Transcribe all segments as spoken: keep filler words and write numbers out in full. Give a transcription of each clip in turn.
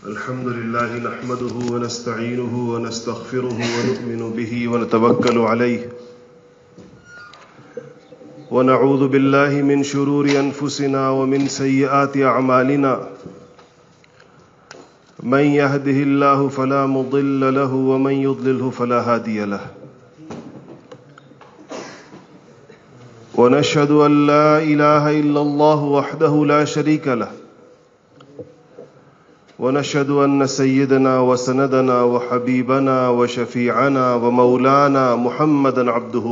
الحمد لله نحمده ونستعينه ونستغفره ونؤمن به ونتوكل عليه ونعوذ بالله من شرور أنفسنا ومن سيئات أعمالنا من يهده الله فلا مضل له ومن يضلله فلا هادي له ونشهد أن لا إله إلا الله وحده لا شريك له ونشهد أن سيدنا وسندنا وحبيبنا وشفيعنا ومولانا محمدا عبده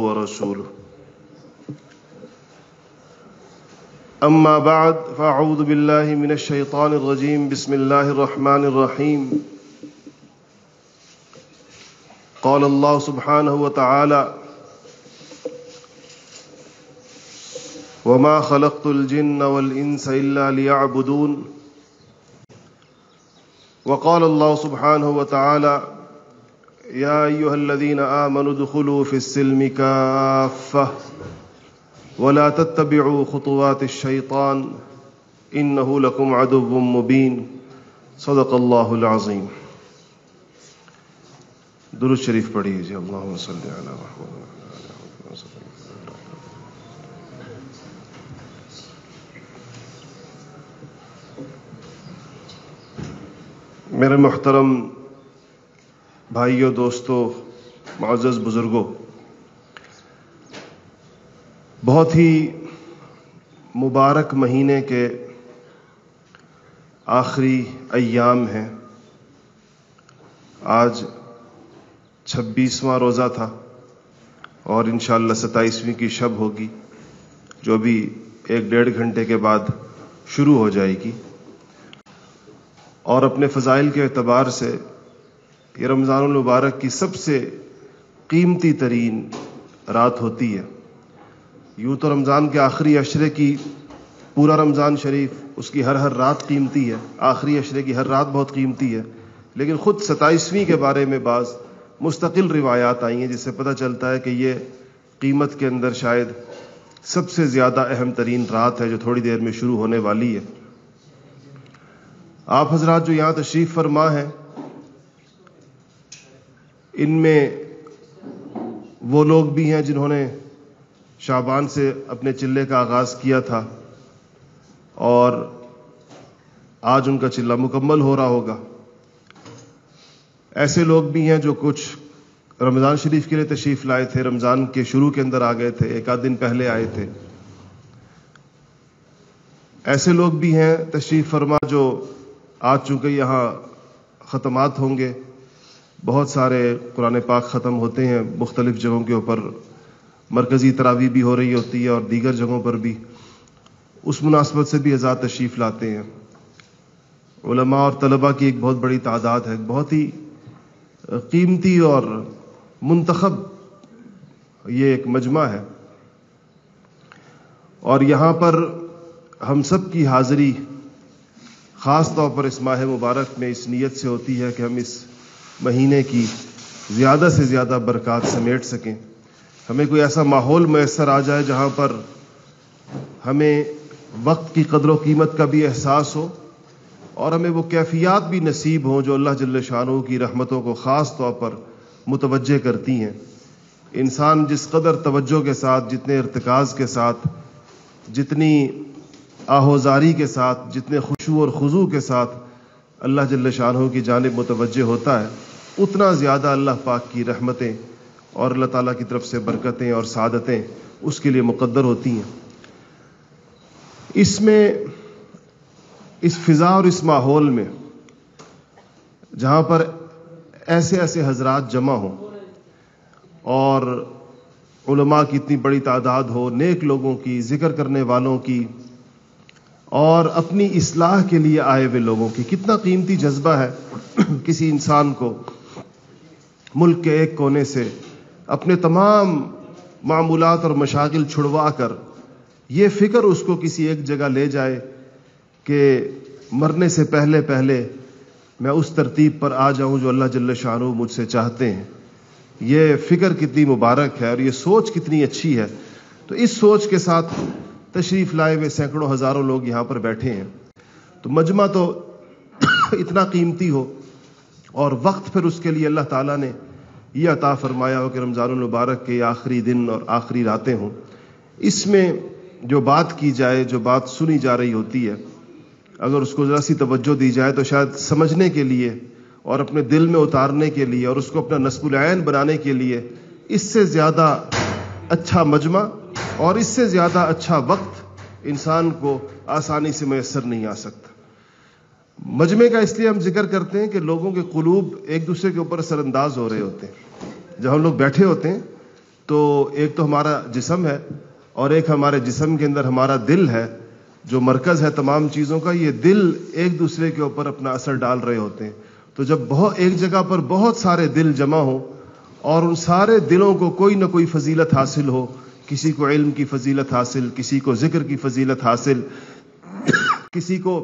ورسوله أما بعد فأعوذ بالله من الشيطان الرجيم بسم الله الرحمن الرحيم قال الله سبحانه وتعالى وما خلقت الجن والإنس إلا ليعبدون وقال الله سبحانه وتعالى يا أيها الذين آمنوا ادخلوا في السلم كافة ولا تتبعوا خطوات الشيطان إنه لكم عدو مبين صدق الله العظيم. درود شریف پڑھیے جی. اللهم صل علی محمد. میرے محترم بھائیوں، دوستوں، معزز بزرگوں، بہت ہی مبارک مہینے کے آخری ایام ہیں. آج چھبیسواں روزہ تھا اور انشاءاللہ ستائیسویں کی شب ہوگی، جو بھی ایک ڈیڑھ گھنٹے کے بعد شروع ہو جائے گی. اور اپنے فضائل کے اعتبار سے یہ رمضان المبارک کی سب سے قیمتی ترین رات ہوتی ہے. یوں تو رمضان کے آخری عشرے کی پورا رمضان شریف اس کی ہر ہر رات قیمتی ہے، آخری عشرے کی ہر رات بہت قیمتی ہے، لیکن خود ستائیسویں کے بارے میں بعض مستقل روایات آئی ہیں جس سے پتہ چلتا ہے کہ یہ قیمت کے اندر شاید سب سے زیادہ اہم ترین رات ہے جو تھوڑی دیر میں شروع ہونے والی ہے. آپ حضرات جو یہاں تشریف فرما ہیں، ان میں وہ لوگ بھی ہیں جنہوں نے شعبان سے اپنے چلے کا آغاز کیا تھا اور آج ان کا چلہ مکمل ہو رہا ہوگا. ایسے لوگ بھی ہیں جو کچھ رمضان شریف کے لیے تشریف لائے تھے، رمضان کے شروع کے اندر آ گئے تھے، ایک آدھ دن پہلے آئے تھے. ایسے لوگ بھی ہیں تشریف فرما جو آج چونکہ یہاں ختمات ہوں گے، بہت سارے قرآن پاک ختم ہوتے ہیں مختلف جگہوں کے اوپر، مرکزی تراویح بھی ہو رہی ہوتی ہے اور دیگر جگہوں پر بھی، اس مناسبت سے بھی حضرات تشریف لاتے ہیں. علماء اور طلباء کی ایک بہت بڑی تعداد ہے، بہت ہی قیمتی اور منتخب یہ ایک مجمع ہے، اور یہاں پر ہم سب کی حاضری خاص طور پر اس ماہ مبارک میں اس نیت سے ہوتی ہے کہ ہم اس مہینے کی زیادہ سے زیادہ برکات سمیٹ سکیں. ہمیں کوئی ایسا ماحول میسر آ جائے جہاں پر ہمیں وقت کی قدر و قیمت کا بھی احساس ہو اور ہمیں وہ کیفیات بھی نصیب ہوں جو اللہ جل شانہ کی رحمتوں کو خاص طور پر متوجہ کرتی ہیں. انسان جس قدر توجہ کے ساتھ، جتنے ارتکاز کے ساتھ، جتنی آہوزاری کے ساتھ، جتنے خشوع اور خضوع کے ساتھ اللہ جل شانہ کی جانب متوجہ ہوتا ہے، اتنا زیادہ اللہ پاک کی رحمتیں اور اللہ تعالیٰ کی طرف سے برکتیں اور سعادتیں اس کے لیے مقدر ہوتی ہیں. اس میں اس فضا اور اس ماحول میں جہاں پر ایسے ایسے حضرات جمع ہوں اور علماء کی اتنی بڑی تعداد ہو، نیک لوگوں کی، ذکر کرنے والوں کی اور اپنی اصلاح کے لیے آئے ہوئے لوگوں کی، کتنا قیمتی جذبہ ہے کسی انسان کو ملک کے ایک کونے سے اپنے تمام معمولات اور مشاغل چھڑوا کر یہ فکر اس کو کسی ایک جگہ لے جائے کہ مرنے سے پہلے پہلے میں اس ترتیب پر آ جاؤں جو اللہ جل شانہ مجھ سے چاہتے ہیں. یہ فکر کتنی مبارک ہے اور یہ سوچ کتنی اچھی ہے. تو اس سوچ کے ساتھ تشریف لائے ہوئے سینکڑوں ہزاروں لوگ یہاں پر بیٹھے ہیں. تو مجمع تو اتنا قیمتی ہو اور وقت پھر اس کے لیے اللہ تعالیٰ نے یہ عطا فرمایا ہو کہ رمضان المبارک کے آخری دن اور آخری راتیں ہوں، اس میں جو بات کی جائے، جو بات سنی جا رہی ہوتی ہے، اگر اس کو ذرا سی توجہ دی جائے تو شاید سمجھنے کے لیے اور اپنے دل میں اتارنے کے لیے اور اس کو اپنا نصب العین بنانے کے لیے اس سے زیادہ اچھا مجمع اور اس سے زیادہ اچھا وقت انسان کو آسانی سے میسر نہیں آ سکتا۔ مجمع کا اس لیے ہم ذکر کرتے ہیں کہ لوگوں کے قلوب ایک دوسرے کے اوپر اثر انداز ہو رہے ہوتے ہیں۔ جب ہم لوگ بیٹھے ہوتے ہیں تو ایک تو ہمارا جسم ہے اور ایک ہمارے جسم کے اندر ہمارا دل ہے جو مرکز ہے تمام چیزوں کا۔ یہ دل ایک دوسرے کے اوپر اپنا اثر ڈال رہے ہوتے ہیں۔ تو جب بہت ایک جگہ پر بہت سارے دل جمع ہوں اور ان سارے دلوں کو کوئی نہ کوئی فضیلت حاصل ہو، کسی کو علم کی فضیلت حاصل، کسی کو ذکر کی فضیلت حاصل، کسی کو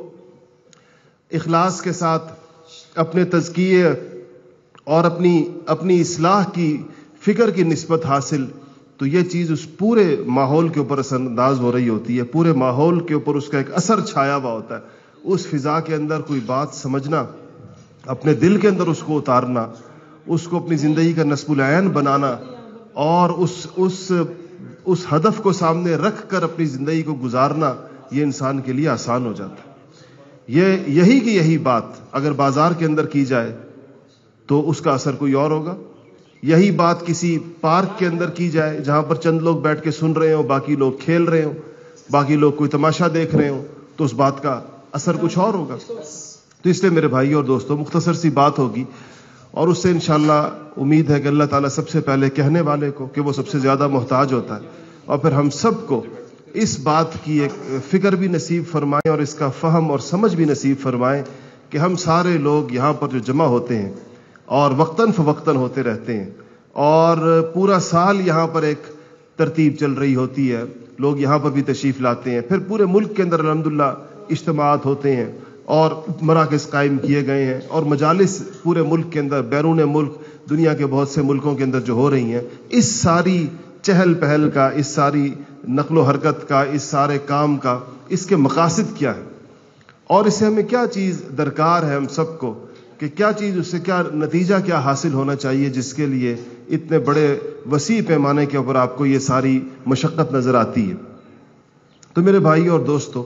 اخلاص کے ساتھ اپنے تزکیے اور اپنی اپنی اصلاح کی فکر کی نسبت حاصل، تو یہ چیز اس پورے ماحول کے اوپر اثر انداز ہو رہی ہوتی ہے، پورے ماحول کے اوپر اس کا ایک اثر چھایا ہوا ہوتا ہے۔ اس فضا کے اندر کوئی بات سمجھنا، اپنے دل کے اندر اس کو اتارنا، اس کو اپنی زندگی کا نصب العین بنانا اور اس اس اس ہدف کو سامنے رکھ کر اپنی زندگی کو گزارنا، یہ انسان کے لیے آسان ہو جاتا ہے۔ یہ یہی کی یہی بات اگر بازار کے اندر کی جائے تو اس کا اثر کوئی اور ہوگا۔ یہی بات کسی پارک کے اندر کی جائے جہاں پر چند لوگ بیٹھ کے سن رہے ہوں، باقی لوگ کھیل رہے ہوں، باقی لوگ کوئی تماشا دیکھ رہے ہوں، تو اس بات کا اثر کچھ اور ہوگا۔ تو اس لیے میرے بھائی اور دوستوں، مختصر سی بات ہوگی اور اس سے انشاءاللہ امید ہے کہ اللہ تعالیٰ سب سے پہلے کہنے والے کو، کہ وہ سب سے زیادہ محتاج ہوتا ہے، اور پھر ہم سب کو اس بات کی ایک فکر بھی نصیب فرمائیں اور اس کا فہم اور سمجھ بھی نصیب فرمائیں کہ ہم سارے لوگ یہاں پر جو جمع ہوتے ہیں اور وقتاً فوقتاً ہوتے رہتے ہیں اور پورا سال یہاں پر ایک ترتیب چل رہی ہوتی ہے، لوگ یہاں پر بھی تشریف لاتے ہیں، پھر پورے ملک کے اندر الحمدللہ اجتماعات ہوتے ہیں اور مراکز قائم کیے گئے ہیں اور مجالس پورے ملک کے اندر، بیرون ملک دنیا کے بہت سے ملکوں کے اندر جو ہو رہی ہیں، اس ساری چہل پہل کا، اس ساری نقل و حرکت کا، اس سارے کام کا، اس کے مقاصد کیا ہے اور اس سے ہمیں کیا چیز درکار ہے ہم سب کو، کہ کیا چیز اس سے کیا نتیجہ کیا حاصل ہونا چاہیے، جس کے لیے اتنے بڑے وسیع پیمانے کے اوپر آپ کو یہ ساری مشقت نظر آتی ہے۔ تو میرے بھائی اور دوستو،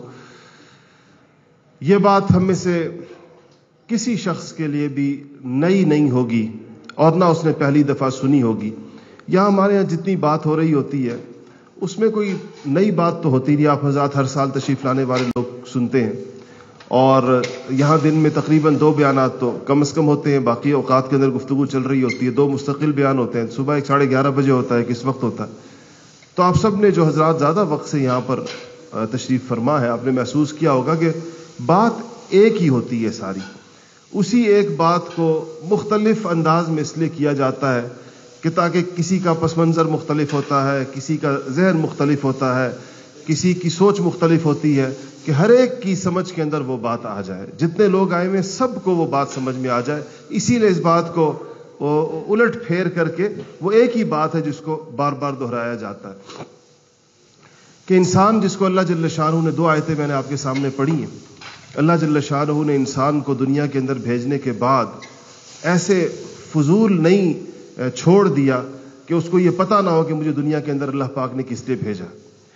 یہ بات ہم میں سے کسی شخص کے لیے بھی نئی نہیں ہوگی اور نہ اس نے پہلی دفعہ سنی ہوگی۔ یہاں ہمارے یہاں جتنی بات ہو رہی ہوتی ہے اس میں کوئی نئی بات تو ہوتی نہیں، آپ حضرات ہر سال تشریف لانے والے لوگ سنتے ہیں اور یہاں دن میں تقریباً دو بیانات تو کم از کم ہوتے ہیں، باقی اوقات کے اندر گفتگو چل رہی ہوتی ہے، دو مستقل بیان ہوتے ہیں، صبح ایک ساڑھے گیارہ بجے ہوتا ہے، کس وقت ہوتا ہے۔ تو آپ سب نے جو حضرات زیادہ وقت سے یہاں پر تشریف فرما ہے، آپ نے محسوس کیا ہوگا کہ بات ایک ہی ہوتی ہے ساری، اسی ایک بات کو مختلف انداز میں اس لیے کیا جاتا ہے کہ تاکہ کسی کا پس منظر مختلف ہوتا ہے، کسی کا ذہن مختلف ہوتا ہے، کسی کی سوچ مختلف ہوتی ہے، کہ ہر ایک کی سمجھ کے اندر وہ بات آ جائے، جتنے لوگ آئے ہوئے سب کو وہ بات سمجھ میں آ جائے۔ اسی لیے اس بات کو الٹ پھیر کر کے وہ ایک ہی بات ہے جس کو بار بار دہرایا جاتا ہے کہ انسان جس کو اللہ جل شانہ نے، دو آیتیں میں نے آپ کے سامنے پڑھی ہیں، اللہ جل شانہ نے انسان کو دنیا کے اندر بھیجنے کے بعد ایسے فضول نہیں چھوڑ دیا کہ اس کو یہ پتہ نہ ہو کہ مجھے دنیا کے اندر اللہ پاک نے کس لیے بھیجا،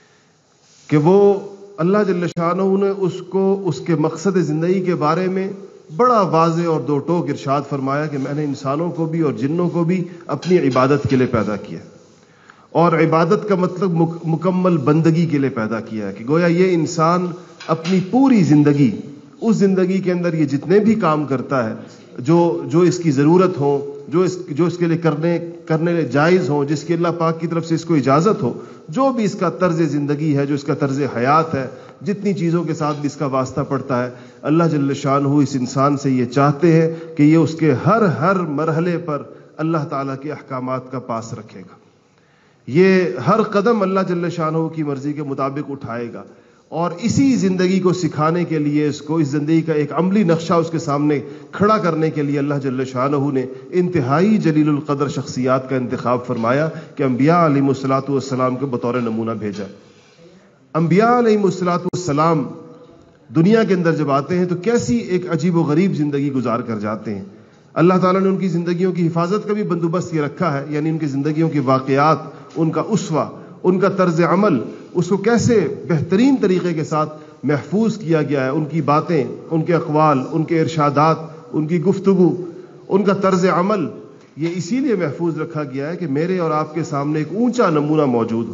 کہ وہ اللہ جل شانہ نے اس کو اس کے مقصد زندگی کے بارے میں بڑا واضح اور دو ٹوک ارشاد فرمایا کہ میں نے انسانوں کو بھی اور جنوں کو بھی اپنی عبادت کے لیے پیدا کیا، اور عبادت کا مطلب مکمل بندگی کے لیے پیدا کیا ہے، کہ گویا یہ انسان اپنی پوری زندگی، اس زندگی کے اندر یہ جتنے بھی کام کرتا ہے جو جو اس کی ضرورت ہو، جو اس جو اس کے لیے کرنے کرنے جائز ہو، جس کی اللہ پاک کی طرف سے اس کو اجازت ہو، جو بھی اس کا طرز زندگی ہے، جو اس کا طرز حیات ہے، جتنی چیزوں کے ساتھ بھی اس کا واسطہ پڑتا ہے، اللہ جل شانہ اس انسان سے یہ چاہتے ہیں کہ یہ اس کے ہر ہر مرحلے پر اللہ تعالیٰ کے احکامات کا پاس رکھے گا، یہ ہر قدم اللہ جل شانہ کی مرضی کے مطابق اٹھائے گا، اور اسی زندگی کو سکھانے کے لیے، اس کو اس زندگی کا ایک عملی نقشہ اس کے سامنے کھڑا کرنے کے لیے اللہ جل شانہ نے انتہائی جلیل القدر شخصیات کا انتخاب فرمایا کہ انبیاء علیہم الصلوۃ والسلام کو بطور نمونہ بھیجا۔ انبیاء علیہم الصلوۃ والسلام دنیا کے اندر جب آتے ہیں تو کیسی ایک عجیب و غریب زندگی گزار کر جاتے ہیں. اللہ تعالیٰ نے ان کی زندگیوں کی حفاظت کا بھی بندوبست یہ رکھا ہے، یعنی ان کی زندگیوں کے واقعات، ان کا اسوہ، ان کا طرز عمل، اس کو کیسے بہترین طریقے کے ساتھ محفوظ کیا گیا ہے. ان کی باتیں، ان کے اقوال، ان کے ارشادات، ان کی گفتگو، ان کا طرز عمل، یہ اسی لیے محفوظ رکھا گیا ہے کہ میرے اور آپ کے سامنے ایک اونچا نمونہ موجود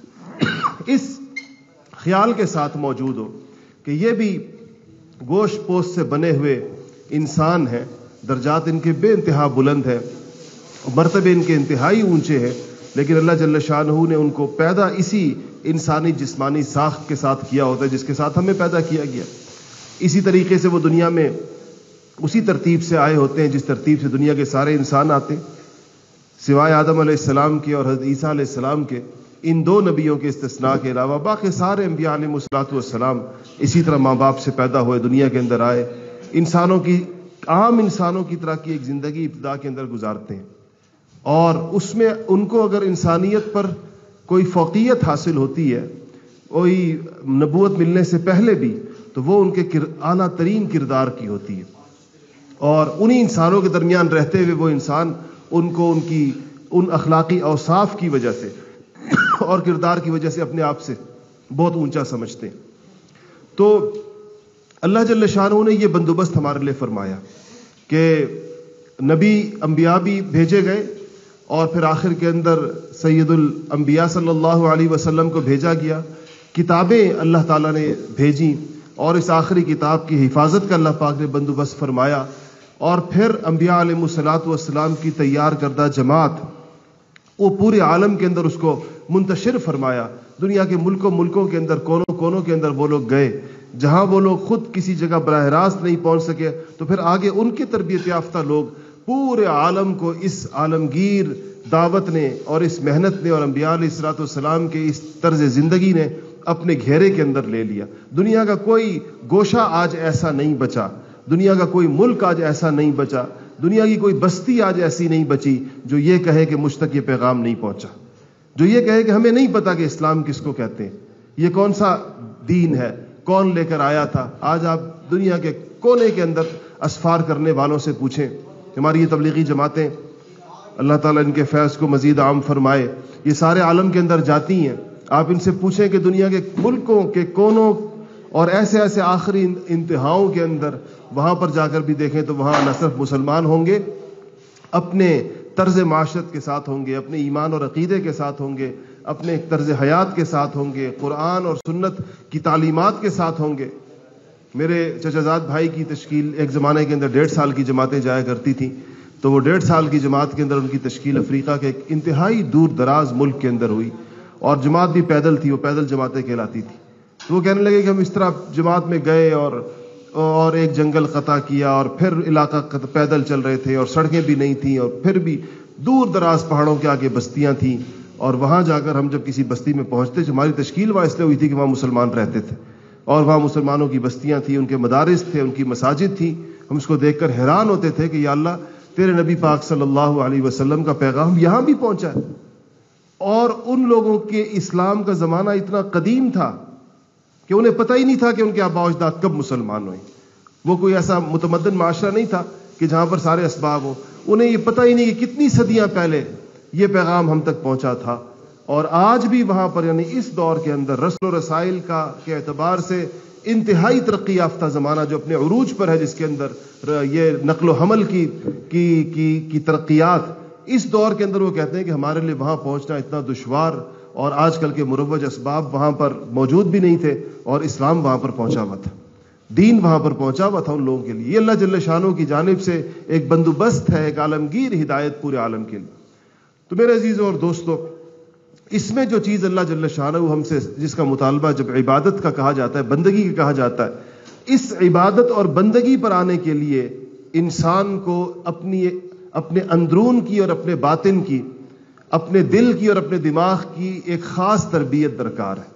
ہو، اس خیال کے ساتھ موجود ہو کہ یہ بھی گوشت پوست سے بنے ہوئے انسان ہیں، درجات ان کے بے انتہا بلند ہیں، مرتبے ان کے انتہائی اونچے ہیں، لیکن اللہ جل شانہ نے ان کو پیدا اسی انسانی جسمانی ساخت کے ساتھ کیا ہوتا ہے جس کے ساتھ ہمیں پیدا کیا گیا. اسی طریقے سے وہ دنیا میں اسی ترتیب سے آئے ہوتے ہیں جس ترتیب سے دنیا کے سارے انسان آتے ہیں، سوائے آدم علیہ السلام کے اور حضرت عیسیٰ علیہ السلام کے. ان دو نبیوں کے استثناء کے علاوہ باقی سارے انبیاء علیہ الصلوۃ والسلام اسی طرح ماں باپ سے پیدا ہوئے، دنیا کے اندر آئے، انسانوں کی عام انسانوں کی طرح کی ایک زندگی ابتدا کے اندر گزارتے ہیں. اور اس میں ان کو اگر انسانیت پر کوئی فوقیت حاصل ہوتی ہے، کوئی نبوت ملنے سے پہلے بھی، تو وہ ان کے اعلیٰ ترین کردار کی ہوتی ہے. اور انہی انسانوں کے درمیان رہتے ہوئے وہ انسان ان کو ان کی ان اخلاقی اوصاف کی وجہ سے اور کردار کی وجہ سے اپنے آپ سے بہت اونچا سمجھتے ہیں. تو اللہ جل شانہ نے یہ بندوبست ہمارے لیے فرمایا کہ نبی انبیاء بھی بھیجے گئے، اور پھر آخر کے اندر سید الانبیاء صلی اللہ علیہ وسلم کو بھیجا گیا، کتابیں اللہ تعالیٰ نے بھیجیں، اور اس آخری کتاب کی حفاظت کا اللہ پاک نے بندوبست فرمایا. اور پھر انبیاء علیہ الصلوۃ والسلام کی تیار کردہ جماعت، وہ پورے عالم کے اندر اس کو منتشر فرمایا. دنیا کے ملکوں ملکوں کے اندر، کونوں کونوں کے اندر وہ لوگ گئے، جہاں وہ لوگ خود کسی جگہ براہ راست نہیں پہنچ سکے تو پھر آگے ان کے تربیت یافتہ لوگ پورے عالم کو اس عالمگیر دعوت نے اور اس محنت نے اور انبیاء علیہ الصلوۃ والسلام کے اس طرز زندگی نے اپنے گھیرے کے اندر لے لیا. دنیا کا کوئی گوشہ آج ایسا نہیں بچا، دنیا کا کوئی ملک آج ایسا نہیں بچا، دنیا کی کوئی بستی آج ایسی نہیں بچی جو یہ کہے کہ مجھ تک یہ پیغام نہیں پہنچا، جو یہ کہے کہ ہمیں نہیں پتا کہ اسلام کس کو کہتے ہیں، یہ کون سا دین ہے، کون لے کر آیا تھا. آج آپ دنیا کے کونے کے اندر اسفار کرنے والوں سے پوچھیں، ہماری یہ تبلیغی جماعتیں، اللہ تعالیٰ ان کے فیض کو مزید عام فرمائے، یہ سارے عالم کے اندر جاتی ہیں. آپ ان سے پوچھیں کہ دنیا کے ملکوں کے کونوں اور ایسے ایسے آخری انتہاؤں کے اندر وہاں پر جا کر بھی دیکھیں تو وہاں نہ صرف مسلمان ہوں گے، اپنے طرز معاشرت کے ساتھ ہوں گے، اپنے ایمان اور عقیدے کے ساتھ ہوں گے، اپنے طرز حیات کے ساتھ ہوں گے، قرآن اور سنت کی تعلیمات کے ساتھ ہوں گے. میرے چچا زاد بھائی کی تشکیل ایک زمانے کے اندر ڈیڑھ سال کی جماعتیں جایا کرتی تھیں، تو وہ ڈیڑھ سال کی جماعت کے اندر ان کی تشکیل افریقہ کے ایک انتہائی دور دراز ملک کے اندر ہوئی، اور جماعت بھی پیدل تھی، وہ پیدل جماعتیں کہلاتی تھی. تو وہ کہنے لگے کہ ہم اس طرح جماعت میں گئے اور اور ایک جنگل قطع کیا، اور پھر علاقہ پیدل چل رہے تھے، اور سڑکیں بھی نہیں تھیں، اور پھر بھی دور دراز پہاڑوں کے آگے بستیاں تھیں، اور وہاں جا کر ہم جب کسی بستی میں پہنچتے، ہماری تشکیل وہاں اس لیے ہوئی تھی کہ وہاں مسلمان رہتے تھے، اور وہاں مسلمانوں کی بستیاں تھیں، ان کے مدارس تھے، ان کی مساجد تھیں. ہم اس کو دیکھ کر حیران ہوتے تھے کہ یا اللہ، تیرے نبی پاک صلی اللہ علیہ وسلم کا پیغام یہاں بھی پہنچا ہے. اور ان لوگوں کے اسلام کا زمانہ اتنا قدیم تھا کہ انہیں پتہ ہی نہیں تھا کہ ان کے آباء و اجداد کب مسلمان ہوئے. وہ کوئی ایسا متمدن معاشرہ نہیں تھا کہ جہاں پر سارے اسباب ہو. انہیں یہ پتہ ہی نہیں کہ کتنی صدیاں پہلے یہ پیغام ہم تک پہنچا تھا. اور آج بھی وہاں پر، یعنی اس دور کے اندر رسل و رسائل کا کے اعتبار سے انتہائی ترقی یافتہ زمانہ جو اپنے عروج پر ہے، جس کے اندر یہ نقل و حمل کی کی کی, کی ترقیات، اس دور کے اندر وہ کہتے ہیں کہ ہمارے لیے وہاں پہنچنا اتنا دشوار، اور آج کل کے مروج اسباب وہاں پر موجود بھی نہیں تھے، اور اسلام وہاں پر پہنچا ہوا تھا، دین وہاں پر پہنچا ہوا تھا ان لوگوں کے لیے. یہ اللہ جل شانہ کی جانب سے ایک بندوبست ہے، ایک عالمگیر ہدایت پورے عالم کے لیے. تو میرے عزیزوں اور دوستو، اس میں جو چیز اللہ جل شانہ ہم سے جس کا مطالبہ جب عبادت کا کہا جاتا ہے، بندگی کا کہا جاتا ہے، اس عبادت اور بندگی پر آنے کے لیے انسان کو اپنی اپنے اندرون کی اور اپنے باطن کی، اپنے دل کی اور اپنے دماغ کی ایک خاص تربیت درکار ہے.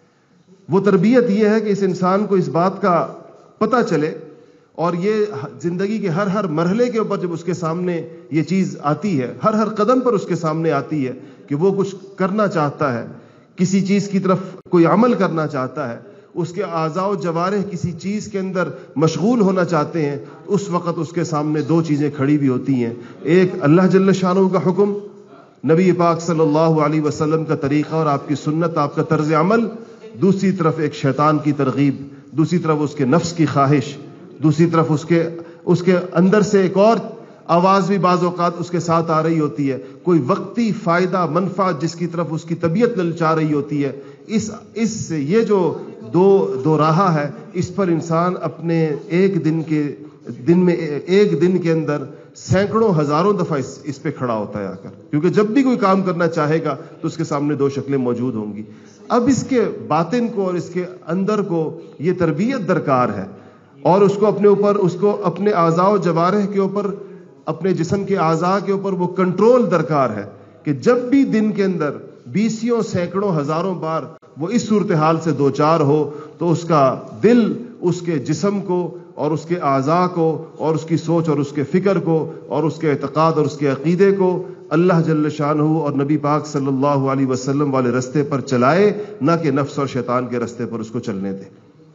وہ تربیت یہ ہے کہ اس انسان کو اس بات کا پتہ چلے، اور یہ زندگی کے ہر ہر مرحلے کے اوپر جب اس کے سامنے یہ چیز آتی ہے، ہر ہر قدم پر اس کے سامنے آتی ہے کہ وہ کچھ کرنا چاہتا ہے، کسی چیز کی طرف کوئی عمل کرنا چاہتا ہے، اس کے اعضاء و جوارح کسی چیز کے اندر مشغول ہونا چاہتے ہیں، اس وقت اس کے سامنے دو چیزیں کھڑی بھی ہوتی ہیں، ایک اللہ جل شانہ کا حکم، نبی پاک صلی اللہ علیہ وسلم کا طریقہ اور آپ کی سنت، آپ کا طرز عمل، دوسری طرف ایک شیطان کی ترغیب، دوسری طرف اس کے نفس کی خواہش، دوسری طرف اس کے اس کے اندر سے ایک اور آواز بھی بعض اوقات اس کے ساتھ آ رہی ہوتی ہے، کوئی وقتی فائدہ منفعت جس کی طرف اس کی طبیعت للچا رہی ہوتی ہے۔ اس اس سے یہ جو دو دو راہ ہے، اس پر انسان اپنے ایک دن کے دن میں ایک دن کے اندر سینکڑوں ہزاروں دفعہ اس, اس پہ کھڑا ہوتا ہے آ کر، کیونکہ جب بھی کوئی کام کرنا چاہے گا تو اس کے سامنے دو شکلیں موجود ہوں گی۔ اب اس کے باطن کو اور اس کے اندر کو یہ تربیت درکار ہے، اور اس کو اپنے اوپر اس کو اپنے اعضاء و جوارح کے اوپر، اپنے جسم کے اعضاء کے اوپر وہ کنٹرول درکار ہے کہ جب بھی دن کے اندر بیسیوں سینکڑوں ہزاروں بار وہ اس صورتحال سے دوچار ہو تو اس کا دل اس کے جسم کو اور اس کے اعضاء کو اور اس کی سوچ اور اس کے فکر کو اور اس کے اعتقاد اور اس کے عقیدے کو اللہ جل شانہ اور نبی پاک صلی اللہ علیہ وسلم والے رستے پر چلائے، نہ کہ نفس اور شیطان کے رستے پر اس کو چلنے دے۔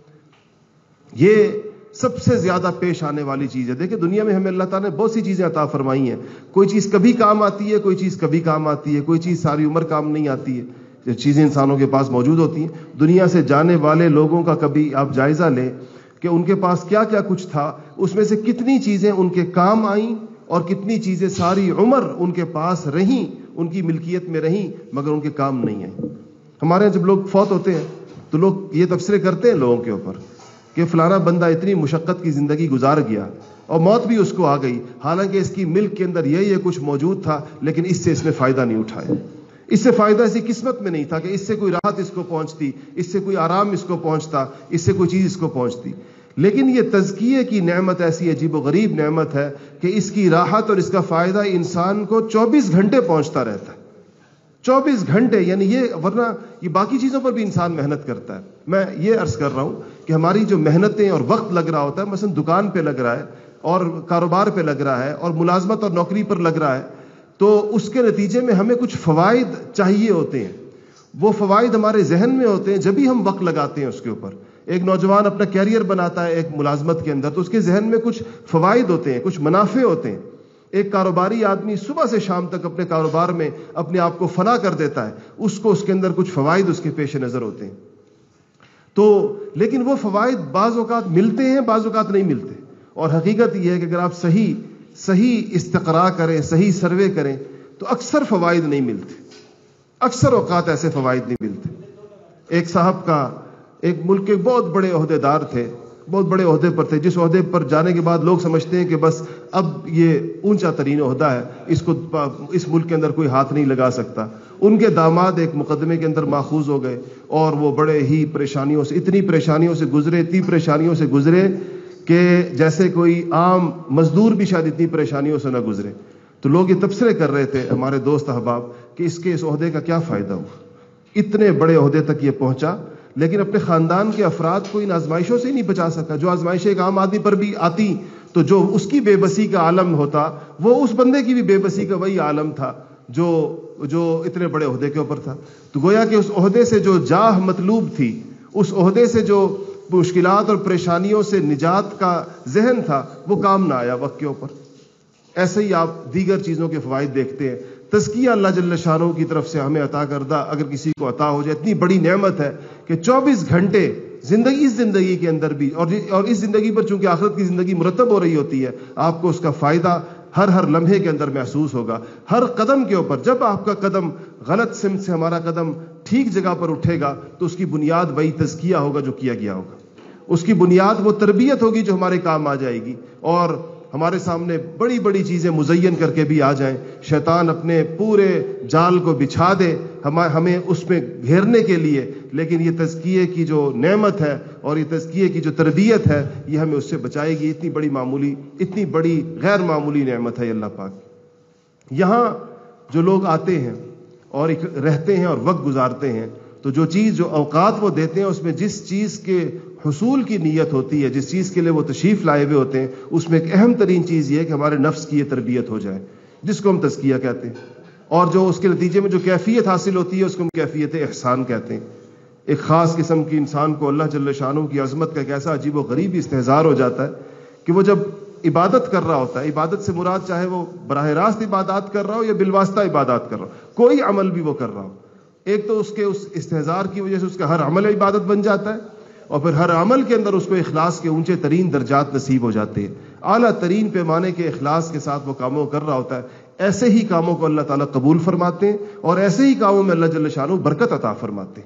یہ سب سے زیادہ پیش آنے والی چیز ہے۔ دیکھیں دنیا میں ہمیں اللہ تعالیٰ نے بہت سی چیزیں عطا فرمائی ہیں، کوئی چیز کبھی کام آتی ہے، کوئی چیز کبھی کام آتی ہے، کوئی چیز ساری عمر کام نہیں آتی ہے۔ جو چیزیں انسانوں کے پاس موجود ہوتی ہیں، دنیا سے جانے والے لوگوں کا کبھی آپ جائزہ لیں کہ ان کے پاس کیا کیا کچھ تھا، اس میں سے کتنی چیزیں ان کے کام آئیں اور کتنی چیزیں ساری عمر ان کے پاس رہیں، ان کی ملکیت میں رہیں، مگر ان کے کام نہیں آئیں۔ ہمارے جب لوگ فوت ہوتے ہیں تو لوگ یہ تبصرے کرتے ہیں لوگوں کے اوپر کہ فلانا بندہ اتنی مشقت کی زندگی گزار گیا اور موت بھی اس کو آ گئی، حالانکہ اس کی ملک کے اندر یہ یہ کچھ موجود تھا، لیکن اس سے اس نے فائدہ نہیں اٹھایا، اس سے فائدہ اسی قسمت میں نہیں تھا کہ اس سے کوئی راحت اس کو پہنچتی، اس سے کوئی آرام اس کو پہنچتا، اس سے کوئی چیز اس کو پہنچتی۔ لیکن یہ تزکیے کی نعمت ایسی عجیب و غریب نعمت ہے کہ اس کی راحت اور اس کا فائدہ انسان کو چوبیس گھنٹے پہنچتا رہتا ہے، چوبیس گھنٹے، یعنی یہ ورنہ یہ باقی چیزوں پر بھی انسان محنت کرتا ہے۔ میں یہ عرض کر رہا ہوں کہ ہماری جو محنتیں اور وقت لگ رہا ہوتا ہے، مثلا دکان پہ لگ رہا ہے اور کاروبار پہ لگ رہا ہے اور ملازمت اور نوکری پر لگ رہا ہے، تو اس کے نتیجے میں ہمیں کچھ فوائد چاہیے ہوتے ہیں، وہ فوائد ہمارے ذہن میں ہوتے ہیں جب بھی ہم وقت لگاتے ہیں اس کے اوپر۔ ایک نوجوان اپنا کیریئر بناتا ہے ایک ملازمت کے اندر تو اس کے ذہن میں کچھ فوائد ہوتے ہیں، کچھ منافع ہوتے ہیں۔ ایک کاروباری آدمی صبح سے شام تک اپنے کاروبار میں اپنے آپ کو فنا کر دیتا ہے، اس کو اس کے اندر کچھ فوائد اس کے پیش نظر ہوتے ہیں۔ تو لیکن وہ فوائد بعض اوقات ملتے ہیں، بعض اوقات نہیں ملتے، اور حقیقت یہ ہے کہ اگر آپ صحیح صحیح استقراء کریں، صحیح سروے کریں تو اکثر فوائد نہیں ملتے، اکثر اوقات ایسے فوائد نہیں ملتے۔ ایک صاحب کا ایک ملک کے بہت بڑے عہدے دار تھے، بہت بڑے عہدے پر تھے، جس عہدے پر جانے کے بعد لوگ سمجھتے ہیں کہ بس اب یہ اونچا ترین عہدہ ہے، اس کو اس ملک کے اندر کوئی ہاتھ نہیں لگا سکتا۔ ان کے داماد ایک مقدمے کے اندر ماخوذ ہو گئے اور وہ بڑے ہی پریشانیوں سے اتنی پریشانیوں سے گزرے اتنی پریشانیوں سے گزرے کہ جیسے کوئی عام مزدور بھی شاید اتنی پریشانیوں سے نہ گزرے۔ تو لوگ یہ تبصرے کر رہے تھے ہمارے دوست احباب کہ اس کے اس عہدے کا کیا فائدہ ہوا، اتنے بڑے عہدے تک یہ پہنچا لیکن اپنے خاندان کے افراد کو ان آزمائشوں سے نہیں بچا سکا۔ جو آزمائشیں ایک عام آدمی پر بھی آتی تو جو اس کی بے بسی کا عالم ہوتا، وہ اس بندے کی بھی بے بسی کا وہی عالم تھا جو جو اتنے بڑے عہدے کے اوپر تھا۔ تو گویا کہ اس عہدے سے جو جاہ مطلوب تھی، اس عہدے سے جو مشکلات اور پریشانیوں سے نجات کا ذہن تھا، وہ کام نہ آیا وقت کے اوپر۔ ایسے ہی آپ دیگر چیزوں کے فوائد دیکھتے ہیں۔ تزکیہ اللہ جل شانہ کی طرف سے ہمیں عطا کردہ اگر کسی کو عطا ہو جائے، اتنی بڑی نعمت ہے کہ چوبیس گھنٹے زندگی اس زندگی کے اندر بھی اور اور اس زندگی پر چونکہ آخرت کی زندگی مرتب ہو رہی ہوتی ہے، آپ کو اس کا فائدہ ہر ہر لمحے کے اندر محسوس ہوگا، ہر قدم کے اوپر۔ جب آپ کا قدم غلط سمت سے ہمارا قدم ٹھیک جگہ پر اٹھے گا تو اس کی بنیاد وہی تزکیہ ہوگا جو کیا گیا ہوگا، اس کی بنیاد وہ تربیت ہوگی جو ہمارے کام آ جائے گی۔ اور ہمارے سامنے بڑی بڑی چیزیں مزین کر کے بھی آ جائیں، شیطان اپنے پورے جال کو بچھا دے ہمیں اس میں گھیرنے کے لیے، لیکن یہ تزکیے کی جو نعمت ہے اور یہ تزکیے کی جو تربیت ہے یہ ہمیں اس سے بچائے گی۔ اتنی بڑی معمولی اتنی بڑی غیر معمولی نعمت ہے اللہ پاک۔ یہاں جو لوگ آتے ہیں اور رہتے ہیں اور وقت گزارتے ہیں تو جو چیز جو اوقات وہ دیتے ہیں اس میں جس چیز کے حصول کی نیت ہوتی ہے، جس چیز کے لیے وہ تشریف لائے ہوئے ہوتے ہیں، اس میں ایک اہم ترین چیز یہ ہے کہ ہمارے نفس کی یہ تربیت ہو جائے جس کو ہم تزکیہ کہتے ہیں، اور جو اس کے نتیجے میں جو کیفیت حاصل ہوتی ہے اس کو ہم کیفیت احسان کہتے ہیں۔ ایک خاص قسم کی انسان کو اللہ جل شانہ کی عظمت کا ایک ایسا عجیب و غریب استحضار ہو جاتا ہے کہ وہ جب عبادت کر رہا ہوتا ہے، عبادت سے مراد چاہے وہ براہ راست عبادات کر رہا ہو یا بالواسطہ عبادات کر رہا ہو، کوئی عمل بھی وہ کر رہا ہو، ایک تو اس کے اس استحضار کی وجہ سے اس کا ہر عمل عبادت بن جاتا ہے، اور پھر ہر عمل کے اندر اس کو اخلاص کے اونچے ترین درجات نصیب ہو جاتے ہیں، اعلیٰ ترین پیمانے کے اخلاص کے ساتھ وہ کاموں کر رہا ہوتا ہے۔ ایسے ہی کاموں کو اللہ تعالیٰ قبول فرماتے ہیں اور ایسے ہی کاموں میں اللہ جل شانہ برکت عطا فرماتے ہیں۔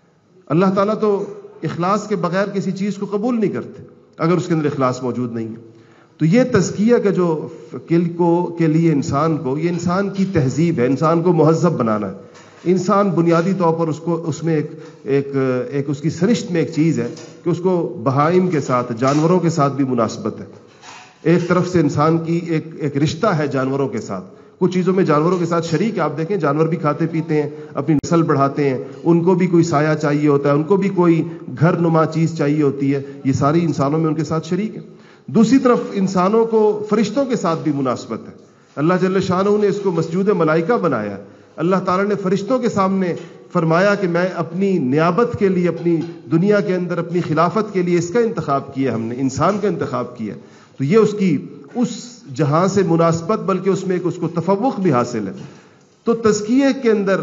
اللہ تعالیٰ تو اخلاص کے بغیر کسی چیز کو قبول نہیں کرتے اگر اس کے اندر اخلاص موجود نہیں ہے۔ تو یہ تزکیہ کا جو کل کو کے لیے انسان کو، یہ انسان کی تہذیب ہے، انسان کو مہذب بنانا ہے۔ انسان بنیادی طور پر اس کو اس میں ایک ایک ایک اس کی سرشت میں ایک چیز ہے کہ اس کو بہائم کے ساتھ، جانوروں کے ساتھ بھی مناسبت ہے۔ ایک طرف سے انسان کی ایک ایک رشتہ ہے جانوروں کے ساتھ، کچھ چیزوں میں جانوروں کے ساتھ شریک ہے۔ آپ دیکھیں جانور بھی کھاتے پیتے ہیں، اپنی نسل بڑھاتے ہیں، ان کو بھی کوئی سایہ چاہیے ہوتا ہے، ان کو بھی کوئی گھر نما چیز چاہیے ہوتی ہے، یہ ساری انسانوں میں ان کے ساتھ شریک ہے۔ دوسری طرف انسانوں کو فرشتوں کے ساتھ بھی مناسبت ہے۔ اللہ جل شانہ نے اس کو مسجود ملائکہ بنایا ہے۔ اللہ تعالیٰ نے فرشتوں کے سامنے فرمایا کہ میں اپنی نیابت کے لیے، اپنی دنیا کے اندر اپنی خلافت کے لیے اس کا انتخاب کیا، ہم نے انسان کا انتخاب کیا، تو یہ اس کی اس جہاں سے مناسبت، بلکہ اس میں ایک اس کو تفوق بھی حاصل ہے۔ تو تزکیے کے اندر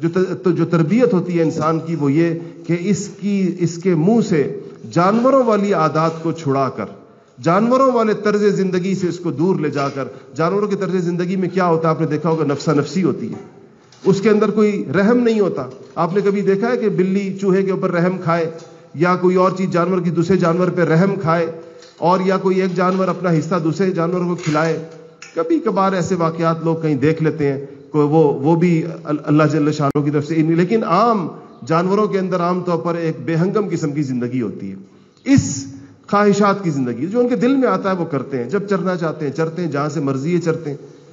جو جو تربیت ہوتی ہے انسان کی، وہ یہ کہ اس کی اس کے منہ سے جانوروں والی عادات کو چھڑا کر، جانوروں والے طرز زندگی سے اس کو دور لے جا کر، جانوروں کے طرز زندگی میں کیا ہوتا ہے آپ نے دیکھا ہوگا، نفسا نفسی ہوتی ہے، اس کے اندر کوئی رحم نہیں ہوتا۔ آپ نے کبھی دیکھا ہے کہ بلی چوہے کے اوپر رحم کھائے، یا کوئی اور چیز جانور کی دوسرے جانور پہ رحم کھائے، اور یا کوئی ایک جانور اپنا حصہ دوسرے جانور کو کھلائے؟ کبھی کبھار ایسے واقعات لوگ کہیں دیکھ لیتے ہیں، کوئی وہ وہ بھی اللہ جل شانہ کی طرف سے، لیکن عام جانوروں کے اندر عام طور پر ایک بے ہنگم قسم کی زندگی ہوتی ہے، اس خواہشات کی زندگی، جو ان کے دل میں آتا ہے وہ کرتے ہیں، جب چرنا چاہتے ہیں چرتے ہیں، جہاں سے مرضی ہے چرتے ہیں،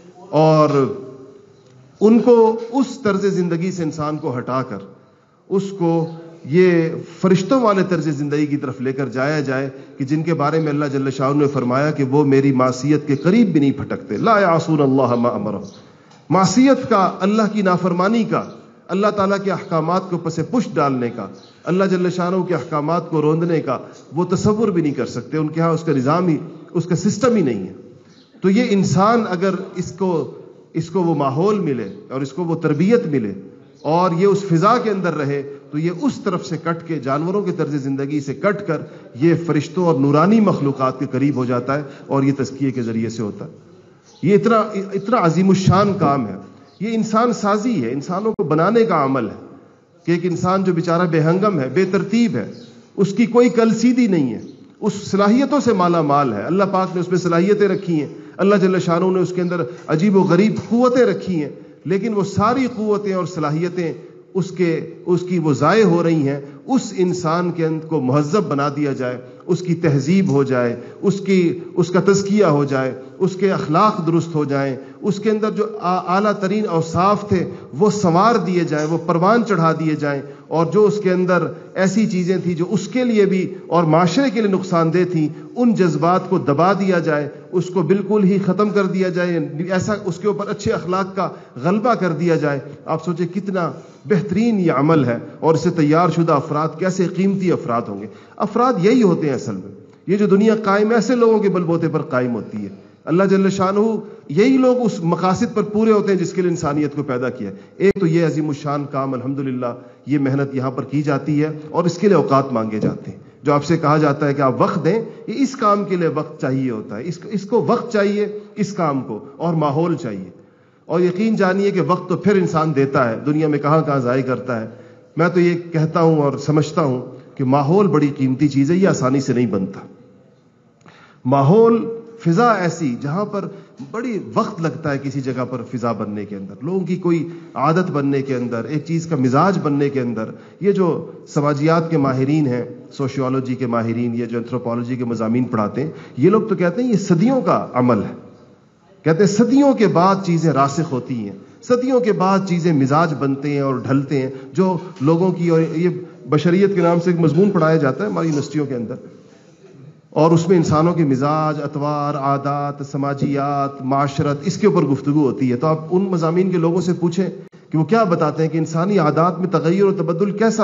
اور ان کو اس طرز زندگی سے انسان کو ہٹا کر اس کو یہ فرشتوں والے طرز زندگی کی طرف لے کر جایا جائے کہ جن کے بارے میں اللہ جل شانہ نے فرمایا کہ وہ میری معصیت کے قریب بھی نہیں پھٹکتے، لا یعصون اللہ ما امرهم۔ معصیت کا، اللہ کی نافرمانی کا، اللہ تعالیٰ کے احکامات کو پس پشت ڈالنے کا، اللہ جل شانہ کے احکامات کو روندنے کا وہ تصور بھی نہیں کر سکتے، ان کے ہاں اس کا نظام ہی، اس کا سسٹم ہی نہیں ہے۔ تو یہ انسان اگر اس کو اس کو وہ ماحول ملے اور اس کو وہ تربیت ملے اور یہ اس فضا کے اندر رہے، تو یہ اس طرف سے کٹ کے، جانوروں کے طرز زندگی سے کٹ کر یہ فرشتوں اور نورانی مخلوقات کے قریب ہو جاتا ہے، اور یہ تزکیے کے ذریعے سے ہوتا ہے۔ یہ اتنا اتنا عظیم الشان کام ہے، یہ انسان سازی ہے، انسانوں کو بنانے کا عمل ہے کہ ایک انسان جو بیچارہ بے ہنگم ہے، بے ترتیب ہے، اس کی کوئی کلسیدی نہیں ہے، اس صلاحیتوں سے مالا مال ہے، اللہ پاک نے اس میں صلاحیتیں رکھی ہیں، اللہ جل شانہ نے اس کے اندر عجیب و غریب قوتیں رکھی ہیں، لیکن وہ ساری قوتیں اور صلاحیتیں اس کے اس کی وہ ضائع ہو رہی ہیں۔ اس انسان کے اندر کو مہذب بنا دیا جائے، اس کی تہذیب ہو جائے، اس کی اس کا تزکیہ ہو جائے، اس کے اخلاق درست ہو جائیں، اس کے اندر جو اعلیٰ ترین اوصاف تھے وہ سنوار دیے جائیں، وہ پروان چڑھا دیے جائیں، اور جو اس کے اندر ایسی چیزیں تھیں جو اس کے لیے بھی اور معاشرے کے لیے نقصان دہ تھیں، ان جذبات کو دبا دیا جائے، اس کو بالکل ہی ختم کر دیا جائے، ایسا اس کے اوپر اچھے اخلاق کا غلبہ کر دیا جائے۔ آپ سوچیں کتنا بہترین یہ عمل ہے، اور اس سے تیار شدہ افراد کیسے قیمتی افراد ہوں گے۔ افراد یہی ہوتے ہیں اصل میں، یہ جو دنیا قائم ایسے لوگوں کے بل بوتے پر قائم ہوتی ہے۔ اللہ جل شانہ یہی لوگ اس مقاصد پر پورے ہوتے ہیں جس کے لیے انسانیت کو پیدا کیا ہے۔ ایک تو یہ عظیم الشان کام الحمدللہ یہ محنت یہاں پر کی جاتی ہے، اور اس کے لیے اوقات مانگے جاتے ہیں۔ جو آپ سے کہا جاتا ہے کہ آپ وقت دیں، یہ اس کام کے لیے وقت چاہیے ہوتا ہے، اس اس کو وقت چاہیے اس کام کو، اور ماحول چاہیے، اور یقین جانیے کہ وقت تو پھر انسان دیتا ہے، دنیا میں کہاں کہاں ضائع کرتا ہے۔ میں تو یہ کہتا ہوں اور سمجھتا ہوں کہ ماحول بڑی قیمتی چیز ہے، یہ آسانی سے نہیں بنتا۔ ماحول، فضا ایسی جہاں پر بڑی وقت لگتا ہے کسی جگہ پر فضا بننے کے اندر، لوگوں کی کوئی عادت بننے کے اندر، ایک چیز کا مزاج بننے کے اندر۔ یہ جو سماجیات کے ماہرین ہیں، سوشیولوجی کے ماہرین، یہ جو انتھروپولوجی کے مضامین پڑھاتے ہیں، یہ لوگ تو کہتے ہیں یہ صدیوں کا عمل ہے، کہتے ہیں صدیوں کے بعد چیزیں راسخ ہوتی ہیں، صدیوں کے بعد چیزیں مزاج بنتے ہیں اور ڈھلتے ہیں، جو لوگوں کی، اور یہ بشریت کے نام سے ایک مضمون پڑھایا جاتا ہے ہماری یونیورسٹیوں کے اندر، اور اس میں انسانوں کے مزاج، اطوار، عادات، سماجیات، معاشرت، اس کے اوپر گفتگو ہوتی ہے۔ تو آپ ان مضامین کے لوگوں سے پوچھیں کہ وہ کیا بتاتے ہیں کہ انسانی عادات میں تغیر و تبدل کیسا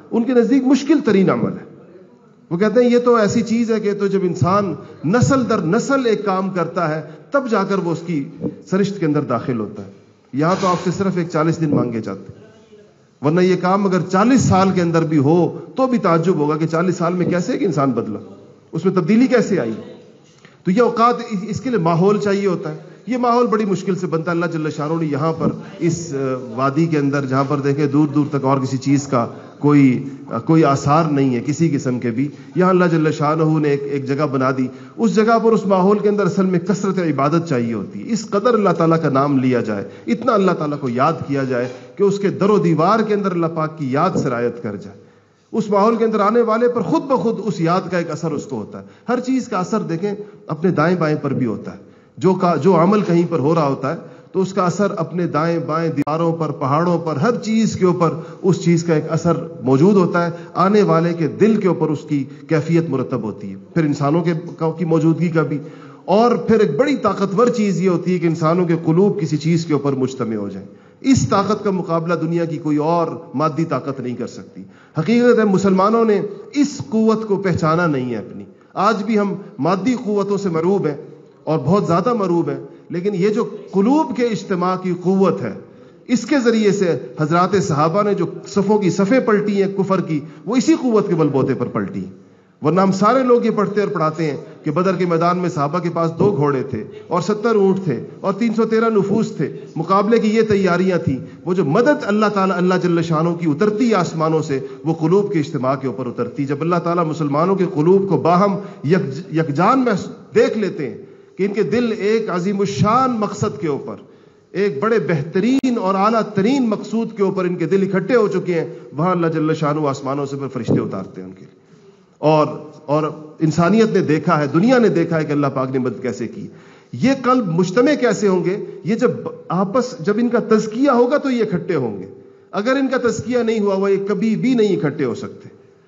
ان کے نزدیک مشکل ترین عمل ہے. وہ کہتے ہیں یہ تو ایسی چیز ہے کہ تو جب انسان نسل در نسل ایک کام کرتا ہے تب جا کر وہ اس کی سرشت کے اندر داخل ہوتا ہے. یہاں تو آپ سے صرف ایک چالیس دن مانگے جاتے ہیں، ورنہ یہ کام اگر چالیس سال کے اندر بھی ہو تو بھی تعجب ہوگا کہ چالیس سال میں کیسے ایک انسان بدلا، اس میں تبدیلی کیسے آئی. تو یہ اوقات اس کے لیے ماحول چاہیے ہوتا ہے. یہ ماحول بڑی مشکل سے بنتا ہے. اللہ جل شانہ نے یہاں پر اس وادی کے اندر جہاں پر دیکھیں دور دور تک اور کسی چیز کا کوئی کوئی آثار نہیں ہے کسی قسم کے بھی، یہاں اللہ جل شانہ نے ایک ایک جگہ بنا دی. اس جگہ پر اس ماحول کے اندر اصل میں کثرت عبادت چاہیے ہوتی ہے. اس قدر اللہ تعالیٰ کا نام لیا جائے، اتنا اللہ تعالیٰ کو یاد کیا جائے کہ اس کے در و دیوار کے اندر اللہ پاک کی یاد سرایت کر جائے. اس ماحول کے اندر آنے والے پر خود بخود اس یاد کا ایک اثر اس کو ہوتا ہے. ہر چیز کا اثر دیکھیں اپنے دائیں بائیں پر بھی ہوتا ہے. جو کا جو عمل کہیں پر ہو رہا ہوتا ہے تو اس کا اثر اپنے دائیں بائیں دیواروں پر، پہاڑوں پر، ہر چیز کے اوپر اس چیز کا ایک اثر موجود ہوتا ہے. آنے والے کے دل کے اوپر اس کی کیفیت مرتب ہوتی ہے، پھر انسانوں کے کی موجودگی کا بھی. اور پھر ایک بڑی طاقتور چیز یہ ہوتی ہے کہ انسانوں کے قلوب کسی چیز کے اوپر مجتمع ہو جائیں. اس طاقت کا مقابلہ دنیا کی کوئی اور مادی طاقت نہیں کر سکتی. حقیقت ہے مسلمانوں نے اس قوت کو پہچانا نہیں ہے اپنی. آج بھی ہم مادی قوتوں سے مروب ہیں اور بہت زیادہ مروب ہیں، لیکن یہ جو قلوب کے اجتماع کی قوت ہے اس کے ذریعے سے حضرات صحابہ نے جو صفوں کی صفیں پلٹی ہیں کفر کی، وہ اسی قوت کے بل بوتے پر پلٹی. ورنہ ہم سارے لوگ یہ پڑھتے اور پڑھاتے ہیں کہ بدر کے میدان میں صحابہ کے پاس دو گھوڑے تھے اور ستر اونٹ تھے اور تین سو تیرہ نفوس تھے، مقابلے کی یہ تیاریاں تھیں. وہ جو مدد اللہ تعالیٰ اللہ جل شانہ کی اترتی آسمانوں سے وہ قلوب کے اجتماع کے اوپر اترتی. جب اللہ تعالیٰ مسلمانوں کے قلوب کو باہم یکجان میں دیکھ لیتے ہیں کہ ان کے دل ایک عظیم الشان مقصد کے اوپر، ایک بڑے بہترین اور اعلیٰ ترین مقصود کے اوپر ان کے دل اکٹھے ہو چکے ہیں، وہاں اللہ جل شانہ آسمانوں سے پھر فرشتے اتارتے ہیں ان کے لیے. اور اور انسانیت نے دیکھا ہے، دنیا نے دیکھا ہے کہ اللہ پاک نے مدد کیسے کی. یہ قلب مجتمع کیسے ہوں گے؟ یہ جب آپس جب ان کا تزکیہ ہوگا تو یہ اکٹھے ہوں گے. اگر ان کا تزکیہ نہیں ہوا وہ یہ کبھی بھی نہیں اکٹھے ہو سکتے.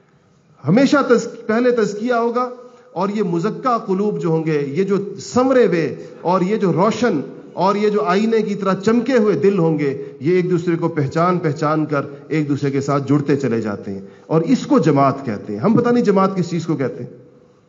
ہمیشہ تز... پہلے تزکیہ ہوگا اور یہ مزکہ قلوب جو ہوں گے، یہ جو سنورے ہوئے اور یہ جو روشن اور یہ جو آئینے کی طرح چمکے ہوئے دل ہوں گے، یہ ایک دوسرے کو پہچان پہچان کر ایک دوسرے کے ساتھ جڑتے چلے جاتے ہیں. اور اس کو جماعت کہتے ہیں. ہم پتہ نہیں جماعت کس چیز کو کہتے ہیں.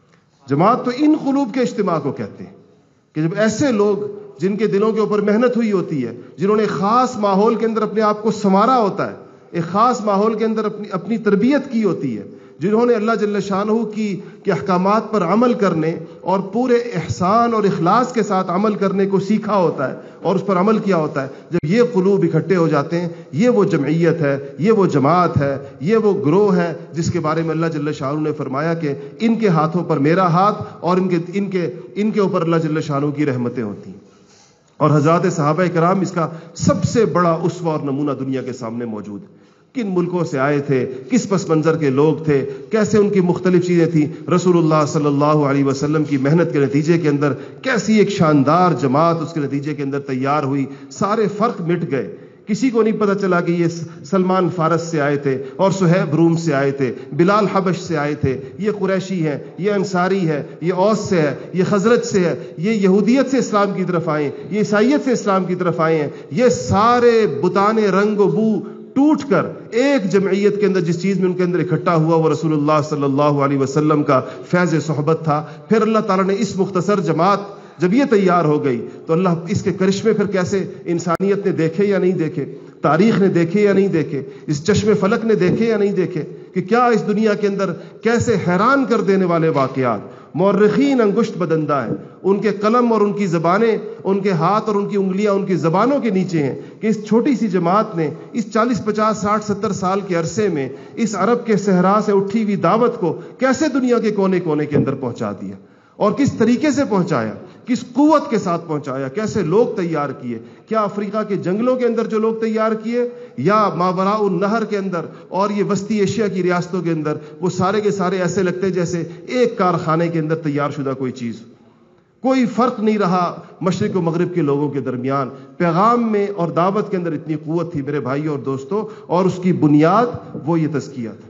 جماعت تو ان قلوب کے اجتماع کو کہتے ہیں کہ جب ایسے لوگ جن کے دلوں کے اوپر محنت ہوئی ہوتی ہے، جنہوں نے خاص ماحول کے اندر اپنے آپ کو سنوارا ہوتا ہے، ایک خاص ماحول کے اندر اپنی اپنی تربیت کی ہوتی ہے، جنہوں نے اللہ جل شانہ کی کے احکامات پر عمل کرنے اور پورے احسان اور اخلاص کے ساتھ عمل کرنے کو سیکھا ہوتا ہے اور اس پر عمل کیا ہوتا ہے. جب یہ قلوب اکٹھے ہو جاتے ہیں، یہ وہ جمعیت ہے، یہ وہ جماعت ہے، یہ وہ گروہ ہے جس کے بارے میں اللہ جل شانہ نے فرمایا کہ ان کے ہاتھوں پر میرا ہاتھ اور ان کے ان کے ان کے اوپر اللہ جل شانہ کی رحمتیں ہوتی ہیں. اور حضرات صحابہ کرام اس کا سب سے بڑا اسوہ اور نمونہ دنیا کے سامنے موجود ہے. کن ملکوں سے آئے تھے، کس پس منظر کے لوگ تھے، کیسے ان کی مختلف چیزیں تھیں. رسول اللہ صلی اللہ علیہ وسلم کی محنت کے نتیجے کے اندر کیسی ایک شاندار جماعت اس کے نتیجے کے اندر تیار ہوئی. سارے فرق مٹ گئے. کسی کو نہیں پتا چلا کہ یہ سلمان فارس سے آئے تھے اور سہیب روم سے آئے تھے، بلال حبش سے آئے تھے، یہ قریشی ہے، یہ انصاری ہے، یہ اوس سے ہے، یہ خزرج سے ہے، یہ یہودیت سے اسلام کی طرف آئے، یہ عیسائیت سے اسلام کی طرف آئے ہیں. یہ سارے بتانے رنگ و بو ٹوٹ کر ایک جمعیت کے اندر جس چیز میں ان کے اندر اکٹھا ہوا وہ رسول اللہ صلی اللہ علیہ وسلم کا فیض صحبت تھا. پھر اللہ تعالیٰ نے اس مختصر جماعت جب یہ تیار ہو گئی تو اللہ اس کے کرشمے پھر کیسے انسانیت نے دیکھے یا نہیں دیکھے، تاریخ نے دیکھے یا نہیں دیکھے، اس چشم فلک نے دیکھے یا نہیں دیکھے کہ کیا اس دنیا کے اندر کیسے حیران کر دینے والے واقعات. مورخین انگشت بدندہ ہیں، ان کے قلم اور ان کی زبانیں، ان کے ہاتھ اور ان کی انگلیاں ان کی زبانوں کے نیچے ہیں کہ اس چھوٹی سی جماعت نے اس چالیس پچاس ساٹھ ستر سال کے عرصے میں اس عرب کے صحرا سے اٹھی ہوئی دعوت کو کیسے دنیا کے کونے کونے کے اندر پہنچا دیا اور کس طریقے سے پہنچایا، کس قوت کے ساتھ پہنچایا، کیسے لوگ تیار کیے. کیا افریقہ کے جنگلوں کے اندر جو لوگ تیار کیے یا ماوراء النہر کے اندر اور یہ وسطی ایشیا کی ریاستوں کے اندر وہ سارے کے سارے ایسے لگتے جیسے ایک کارخانے کے اندر تیار شدہ کوئی چیز. کوئی فرق نہیں رہا مشرق و مغرب کے لوگوں کے درمیان. پیغام میں اور دعوت کے اندر اتنی قوت تھی میرے بھائیوں اور دوستوں، اور اس کی بنیاد وہ یہ تزکیہ تھا.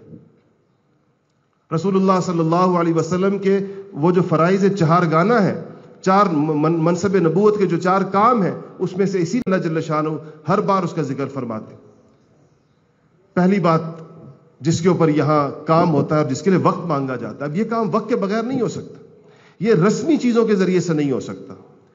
رسول اللہ صلی اللہ علیہ وسلم کے وہ جو فرائض چہار گانا ہے، چار منصب نبوت کے جو چار کام ہیں، اس میں سے اسی اللہ جل شانہ ہر بار اس کا ذکر فرماتے. پہلی بات جس کے اوپر یہاں کام ہوتا ہے اور جس کے لیے وقت مانگا جاتا ہے. اب یہ کام وقت کے بغیر نہیں ہو سکتا, یہ رسمی چیزوں کے ذریعے سے نہیں ہو سکتا,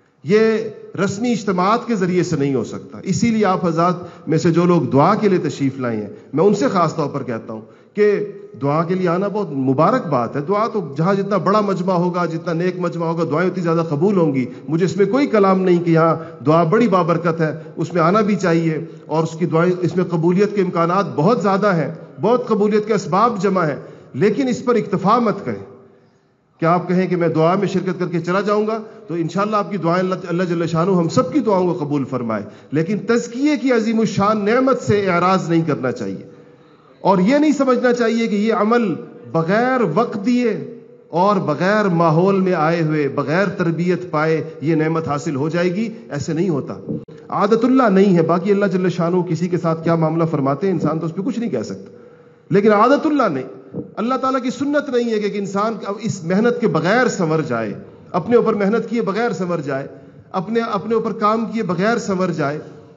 یہ رسمی اجتماعات کے ذریعے سے نہیں ہو سکتا. اسی لیے آپ حضرات میں سے جو لوگ دعا کے لیے تشریف لائے ہیں, میں ان سے خاص طور پر کہتا ہوں کہ دعا کے لیے آنا بہت مبارک بات ہے. دعا تو جہاں جتنا بڑا مجمع ہوگا, جتنا نیک مجمع ہوگا, دعائیں اتنی زیادہ قبول ہوں گی. مجھے اس میں کوئی کلام نہیں کہ یہاں دعا بڑی بابرکت ہے, اس میں آنا بھی چاہیے, اور اس کی دعائیں, اس میں قبولیت کے امکانات بہت زیادہ ہیں, بہت قبولیت کے اسباب جمع ہیں. لیکن اس پر اکتفا مت کریں کہ آپ کہیں کہ میں دعا میں شرکت کر کے چلا جاؤں گا تو انشاءاللہ آپ کی دعائیں اللہ جل شانہ ہم سب کی دعاؤں کو قبول فرمائے. لیکن تزکیے کی عظیم الشان نعمت سے اعراض نہیں کرنا چاہیے, اور یہ نہیں سمجھنا چاہیے کہ یہ عمل بغیر وقت دیے اور بغیر ماحول میں آئے ہوئے, بغیر تربیت پائے یہ نعمت حاصل ہو جائے گی. ایسے نہیں ہوتا, عادت اللہ نہیں ہے. باقی اللہ جل شانہ کسی کے ساتھ کیا معاملہ فرماتے ہیں انسان تو اس پہ کچھ نہیں کہہ سکتا, لیکن عادت اللہ نہیں. اللہ تعالیٰ کی سنت نہیں ہے کہ انسان اس محنت کے بغیر سنور جائے, اپنے اوپر محنت کیے بغیر سنور جائے, اپنے اپنے اوپر کام کیے بغیر سنور جائے.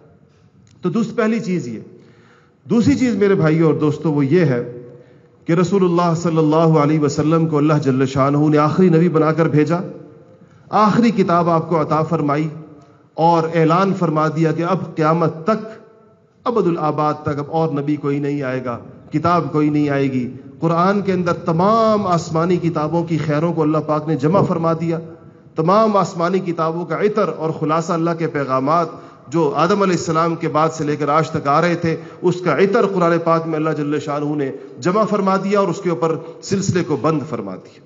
تو دوسری پہلی چیز یہ. دوسری چیز میرے بھائیوں اور دوستوں وہ یہ ہے کہ رسول اللہ صلی اللہ علیہ وسلم کو اللہ جل شانہ نے آخری نبی بنا کر بھیجا, آخری کتاب آپ کو عطا فرمائی, اور اعلان فرما دیا کہ اب قیامت تک, ابد الآباد تک اب اور نبی کوئی نہیں آئے گا, کتاب کوئی نہیں آئے گی. قرآن کے اندر تمام آسمانی کتابوں کی خیروں کو اللہ پاک نے جمع فرما دیا. تمام آسمانی کتابوں کا عطر اور خلاصہ اللہ کے پیغامات جو آدم علیہ السلام کے بعد سے لے کر آج تک آ رہے تھے, اس کا عطر قرآن پاک میں اللہ جل شانہ نے جمع فرما دیا اور اس کے اوپر سلسلے کو بند فرما دیا.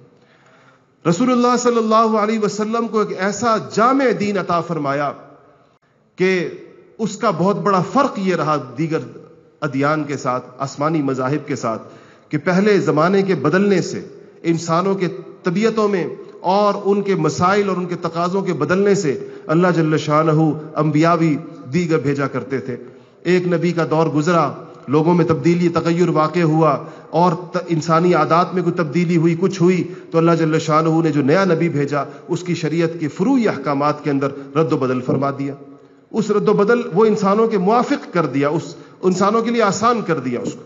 رسول اللہ صلی اللہ علیہ وسلم کو ایک ایسا جامع دین عطا فرمایا کہ اس کا بہت بڑا فرق یہ رہا دیگر ادیان کے ساتھ, آسمانی مذاہب کے ساتھ, کہ پہلے زمانے کے بدلنے سے, انسانوں کے طبیعتوں میں اور ان کے مسائل اور ان کے تقاضوں کے بدلنے سے اللہ جل شانہ انبیاء بھی دیگر بھیجا کرتے تھے. ایک نبی کا دور گزرا, لوگوں میں تبدیلی تغیر واقع ہوا, اور انسانی عادات میں کوئی تبدیلی ہوئی, کچھ ہوئی, تو اللہ جل شانہ نے جو نیا نبی بھیجا اس کی شریعت کے فروعی احکامات کے اندر رد و بدل فرما دیا. اس رد و بدل وہ انسانوں کے موافق کر دیا, اس انسانوں کے لیے آسان کر دیا اس کو.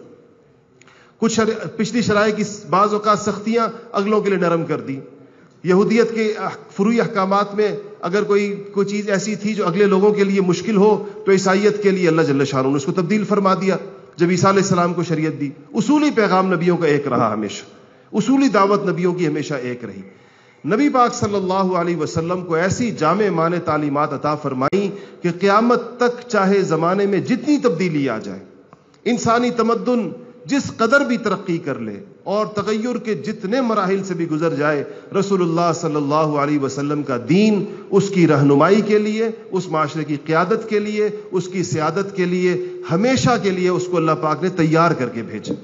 کچھ پچھلی شرائع کی بعض اوقات سختیاں اگلوں کے لیے نرم کر دی. یہودیت کے فروعی احکامات میں اگر کوئی کوئی چیز ایسی تھی جو اگلے لوگوں کے لیے مشکل ہو تو عیسائیت کے لیے اللہ جل شانہ نے اس کو تبدیل فرما دیا جب عیسیٰ علیہ السلام کو شریعت دی. اصولی پیغام نبیوں کا ایک رہا ہمیشہ, اصولی دعوت نبیوں کی ہمیشہ ایک رہی. نبی پاک صلی اللہ علیہ وسلم کو ایسی جامع معنی تعلیمات عطا فرمائیں کہ قیامت تک چاہے زمانے میں جتنی تبدیلی آ جائے, انسانی تمدن جس قدر بھی ترقی کر لے اور تغیر کے جتنے مراحل سے بھی گزر جائے, رسول اللہ صلی اللہ علیہ وسلم کا دین اس کی رہنمائی کے لیے, اس معاشرے کی قیادت کے لیے, اس کی سیادت کے لیے, ہمیشہ کے لیے اس کو اللہ پاک نے تیار کر کے بھیجا.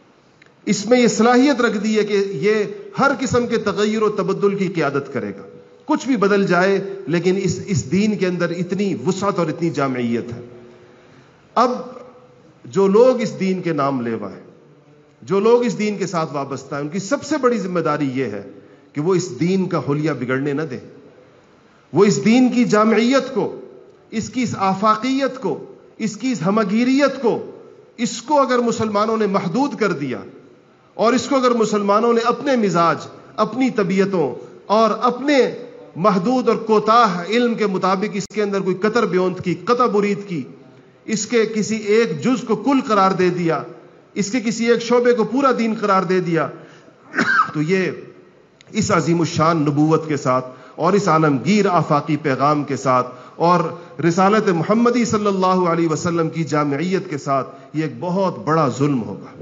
اس میں یہ صلاحیت رکھ دی ہے کہ یہ ہر قسم کے تغیر و تبدل کی قیادت کرے گا. کچھ بھی بدل جائے لیکن اس اس دین کے اندر اتنی وسعت اور اتنی جامعیت ہے. اب جو لوگ اس دین کے نام لیوا ہیں, جو لوگ اس دین کے ساتھ وابستہ ہیں, ان کی سب سے بڑی ذمہ داری یہ ہے کہ وہ اس دین کا حلیہ بگڑنے نہ دیں. وہ اس دین کی جامعیت کو, اس کی اس آفاقیت کو, اس کی اس ہمگیریت کو, اس کو اگر مسلمانوں نے محدود کر دیا اور اس کو اگر مسلمانوں نے اپنے مزاج, اپنی طبیعتوں اور اپنے محدود اور کوتاہ علم کے مطابق اس کے اندر کوئی قطر بیونت کی, قطع برید کی, اس کے کسی ایک جز کو کل قرار دے دیا, اس کے کسی ایک شعبے کو پورا دین قرار دے دیا, تو یہ اس عظیم الشان نبوت کے ساتھ اور اس عالمگیر آفاقی پیغام کے ساتھ اور رسالت محمدی صلی اللہ علیہ وسلم کی جامعیت کے ساتھ یہ ایک بہت بڑا ظلم ہوگا.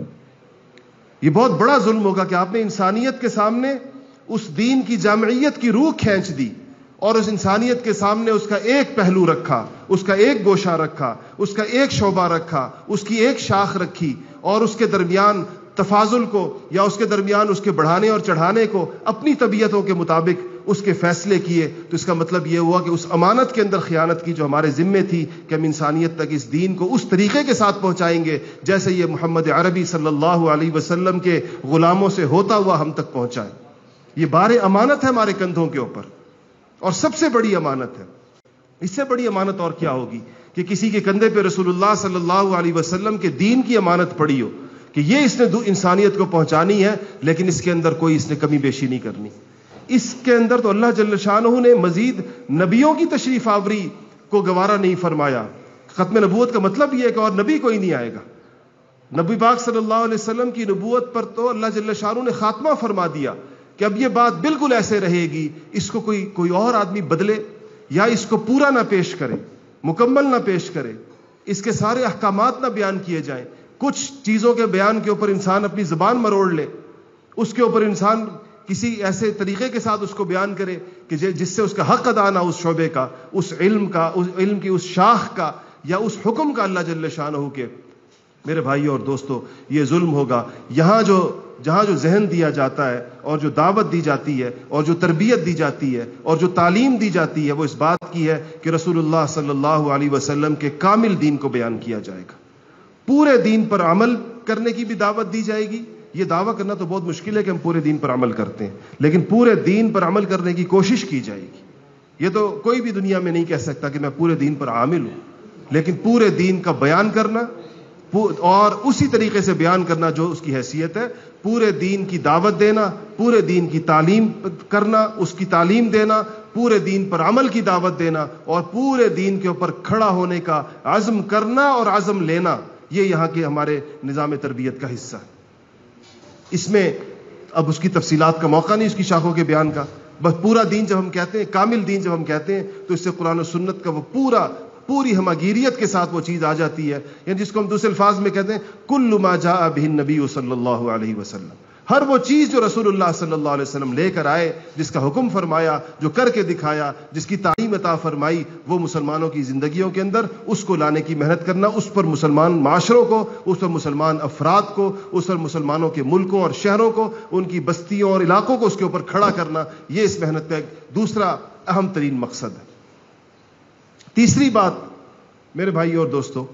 یہ بہت بڑا ظلم ہوگا کہ آپ نے انسانیت کے سامنے اس دین کی جامعیت کی روح کھینچ دی اور اس انسانیت کے سامنے اس کا ایک پہلو رکھا, اس کا ایک گوشہ رکھا, اس کا ایک شعبہ رکھا, اس کی ایک شاخ رکھی, اور اس کے درمیان تفاضل کو یا اس کے درمیان اس کے بڑھانے اور چڑھانے کو اپنی طبیعتوں کے مطابق اس کے فیصلے کیے. تو اس کا مطلب یہ ہوا کہ اس امانت کے اندر خیانت کی جو ہمارے ذمے تھی کہ ہم انسانیت تک اس دین کو اس طریقے کے ساتھ پہنچائیں گے جیسے یہ محمد عربی صلی اللہ علیہ وسلم کے غلاموں سے ہوتا ہوا ہم تک پہنچائے. یہ بار امانت ہے ہمارے کندھوں کے اوپر, اور سب سے بڑی امانت ہے. اس سے بڑی امانت اور کیا ہوگی کہ کسی کے کندھے پہ رسول اللہ صلی اللہ علیہ وسلم کے دین کی امانت پڑی ہو, کہ یہ اس نے انسانیت کو پہنچانی ہے، لیکن اس کے اندر کوئی اس نے کمی بیشی نہیں کرنی۔ اس کے اندر تو اللہ جل شانہ نے مزید نبیوں کی تشریف آوری کو گوارا نہیں فرمایا۔ ختم نبوت کا مطلب یہ ہے کہ اور نبی کوئی نہیں آئے گا۔ نبی پاک صلی اللہ علیہ وسلم کی نبوت پر تو اللہ جل شانہ نے خاتمہ فرما دیا کہ اب یہ بات بالکل ایسے رہے گی، اس کو کوئی کوئی اور آدمی بدلے یا اس کو پورا نہ پیش کرے، مکمل نہ پیش کرے، اس کے سارے احکامات نہ بیان کیے جائیں۔ کچھ چیزوں کے بیان کے اوپر انسان اپنی زبان مروڑ لے، اس کے اوپر انسان کسی ایسے طریقے کے ساتھ اس کو بیان کرے کہ جس سے اس کا حق ادا نہ، اس شعبے کا، اس علم کا، اس علم کی اس شاخ کا یا اس حکم کا اللہ جل شانہ کے۔ میرے بھائیوں اور دوستو، یہ ظلم ہوگا۔ یہاں جو جہاں جو ذہن دیا جاتا ہے اور جو دعوت دی جاتی ہے اور جو تربیت دی جاتی ہے اور جو تعلیم دی جاتی ہے، وہ اس بات کی ہے کہ رسول اللہ صلی اللہ علیہ وسلم کے کامل دین کو بیان کیا جائے گا۔ پورے دین پر عمل کرنے کی بھی دعوت دی جائے گی۔ یہ دعویٰ کرنا تو بہت مشکل ہے کہ ہم پورے دین پر عمل کرتے ہیں، لیکن پورے دین پر عمل کرنے کی کوشش کی جائے گی۔ یہ تو کوئی بھی دنیا میں نہیں کہہ سکتا کہ میں پورے دین پر عامل ہوں، لیکن پورے دین کا بیان کرنا اور اسی طریقے سے بیان کرنا جو اس کی حیثیت ہے، پورے دین کی دعوت دینا، پورے دین کی تعلیم کرنا، اس کی تعلیم دینا، پورے دین پر عمل کی دعوت دینا اور پورے دین کے اوپر کھڑا ہونے کا عزم کرنا اور عزم لینا، یہ یہاں کے ہمارے نظام تربیت کا حصہ ہے۔ اس میں اب اس کی تفصیلات کا موقع نہیں، اس کی شاخوں کے بیان کا۔ بس پورا دین جب ہم کہتے ہیں، کامل دین جب ہم کہتے ہیں، تو اس سے قرآن و سنت کا وہ پورا پوری ہماگیریت کے ساتھ وہ چیز آ جاتی ہے، یعنی جس کو ہم دوسرے الفاظ میں کہتے ہیں کل ما جاء بہ النبی صلی اللہ علیہ وسلم۔ ہر وہ چیز جو رسول اللہ صلی اللہ علیہ وسلم لے کر آئے، جس کا حکم فرمایا، جو کر کے دکھایا، جس کی تعلیم عطا فرمائی، وہ مسلمانوں کی زندگیوں کے اندر اس کو لانے کی محنت کرنا، اس پر مسلمان معاشروں کو، اس پر مسلمان افراد کو، اس پر مسلمانوں کے ملکوں اور شہروں کو، ان کی بستیوں اور علاقوں کو اس کے اوپر کھڑا کرنا، یہ اس محنت کا ایک دوسرا اہم ترین مقصد ہے۔ تیسری بات میرے بھائی اور دوستو،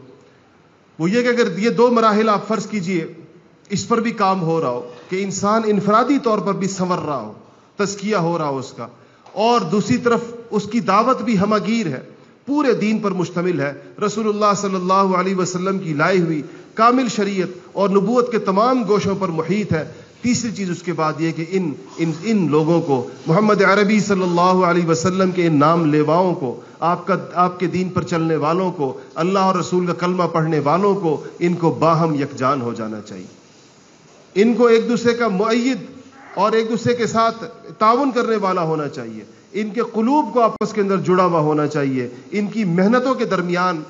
وہ یہ کہ اگر یہ دو مراحل آپ فرض کیجئے اس پر بھی کام ہو رہا ہو کہ انسان انفرادی طور پر بھی سنور رہا ہو، تزکیہ ہو رہا ہو اس کا، اور دوسری طرف اس کی دعوت بھی ہمگیر ہے، پورے دین پر مشتمل ہے، رسول اللہ صلی اللہ علیہ وسلم کی لائی ہوئی کامل شریعت اور نبوت کے تمام گوشوں پر محیط ہے۔ تیسری چیز اس کے بعد یہ کہ ان ان ان لوگوں کو، محمد عربی صلی اللہ علیہ وسلم کے ان نام لیواؤں کو، آپ کا آپ کے دین پر چلنے والوں کو، اللہ اور رسول کا کلمہ پڑھنے والوں کو، ان کو باہم یکجان ہو جانا چاہیے، ان کو ایک دوسرے کا مؤید اور ایک دوسرے کے ساتھ تعاون کرنے والا ہونا چاہیے، ان کے قلوب کو آپس کے اندر جڑا ہوا ہونا چاہیے، ان کی محنتوں کے درمیان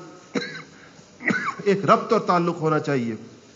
ایک ربط اور تعلق ہونا چاہیے۔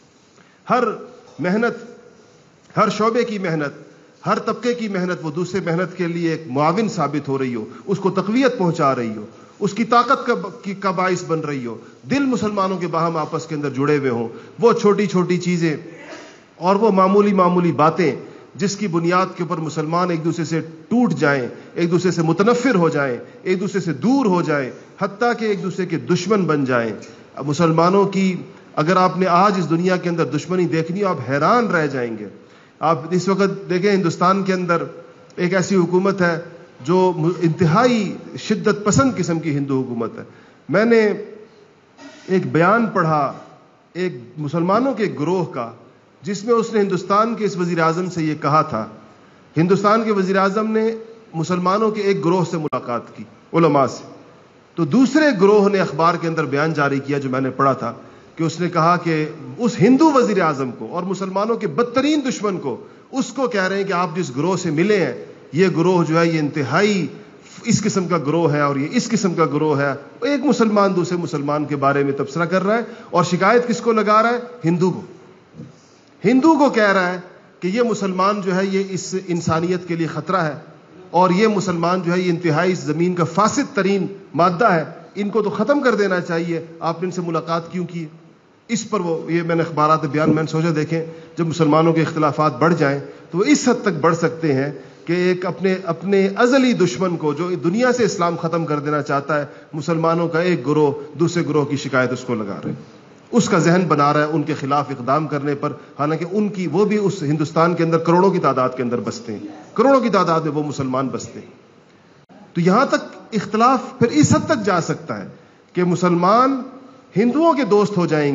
ہر محنت، ہر شعبے کی محنت، ہر طبقے کی محنت وہ دوسرے محنت کے لیے ایک معاون ثابت ہو رہی ہو، اس کو تقویت پہنچا رہی ہو، اس کی طاقت کا باعث بن رہی ہو، دل مسلمانوں کے باہم آپس کے اندر جڑے ہوئے ہوں۔ وہ چھوٹی چھوٹی چیزیں اور وہ معمولی معمولی باتیں جس کی بنیاد کے اوپر مسلمان ایک دوسرے سے ٹوٹ جائیں، ایک دوسرے سے متنفر ہو جائیں، ایک دوسرے سے دور ہو جائیں، حتیٰ کہ ایک دوسرے کے دشمن بن جائیں۔ اب مسلمانوں کی اگر آپ نے آج اس دنیا کے اندر دشمنی دیکھنی ہو، آپ حیران رہ جائیں گے۔ آپ اس وقت دیکھیں ہندوستان کے اندر ایک ایسی حکومت ہے جو انتہائی شدت پسند قسم کی ہندو حکومت ہے۔ میں نے ایک بیان پڑھا ایک مسلمانوں کے گروہ کا، جس میں اس نے ہندوستان کے اس وزیر اعظم سے یہ کہا تھا، ہندوستان کے وزیر اعظم نے مسلمانوں کے ایک گروہ سے ملاقات کی، علماء سے، تو دوسرے گروہ نے اخبار کے اندر بیان جاری کیا جو میں نے پڑھا تھا کہ اس نے کہا کہ اس ہندو وزیر اعظم کو اور مسلمانوں کے بدترین دشمن کو، اس کو کہہ رہے ہیں کہ آپ جس گروہ سے ملے ہیں، یہ گروہ جو ہے یہ انتہائی اس قسم کا گروہ ہے اور یہ اس قسم کا گروہ ہے۔ ایک مسلمان دوسرے مسلمان کے بارے میں تبصرہ کر رہا ہے اور شکایت کس کو لگا رہا ہے؟ ہندو کو۔ ہندو کو کہہ رہا ہے کہ یہ مسلمان جو ہے یہ اس انسانیت کے لیے خطرہ ہے اور یہ مسلمان جو ہے یہ انتہائی زمین کا فاسد ترین مادہ ہے، ان کو تو ختم کر دینا چاہیے، آپ نے ان سے ملاقات کیوں کی؟ اس پر وہ یہ میں نے اخبارات بیان میں نے سوچا دیکھیں جب مسلمانوں کے اختلافات بڑھ جائیں تو وہ اس حد تک بڑھ سکتے ہیں کہ ایک اپنے اپنے ازلی دشمن کو جو دنیا سے اسلام ختم کر دینا چاہتا ہے، مسلمانوں کا ایک گروہ دوسرے گروہ کی شکایت اس کو لگا رہے ہیں، اس کا ذہن بنا رہا ہے ان کے خلاف اقدام کرنے پر، حالانکہ ان کی وہ بھی اس ہندوستان کے اندر کروڑوں کی تعداد کے اندر بستے ہیں، کروڑوں کی تعداد میں وہ مسلمان بستے ہیں۔ تو یہاں تک اختلاف پھر اس حد تک جا سکتا ہے کہ مسلمان ہندوؤں کے دوست ہو جائیں گے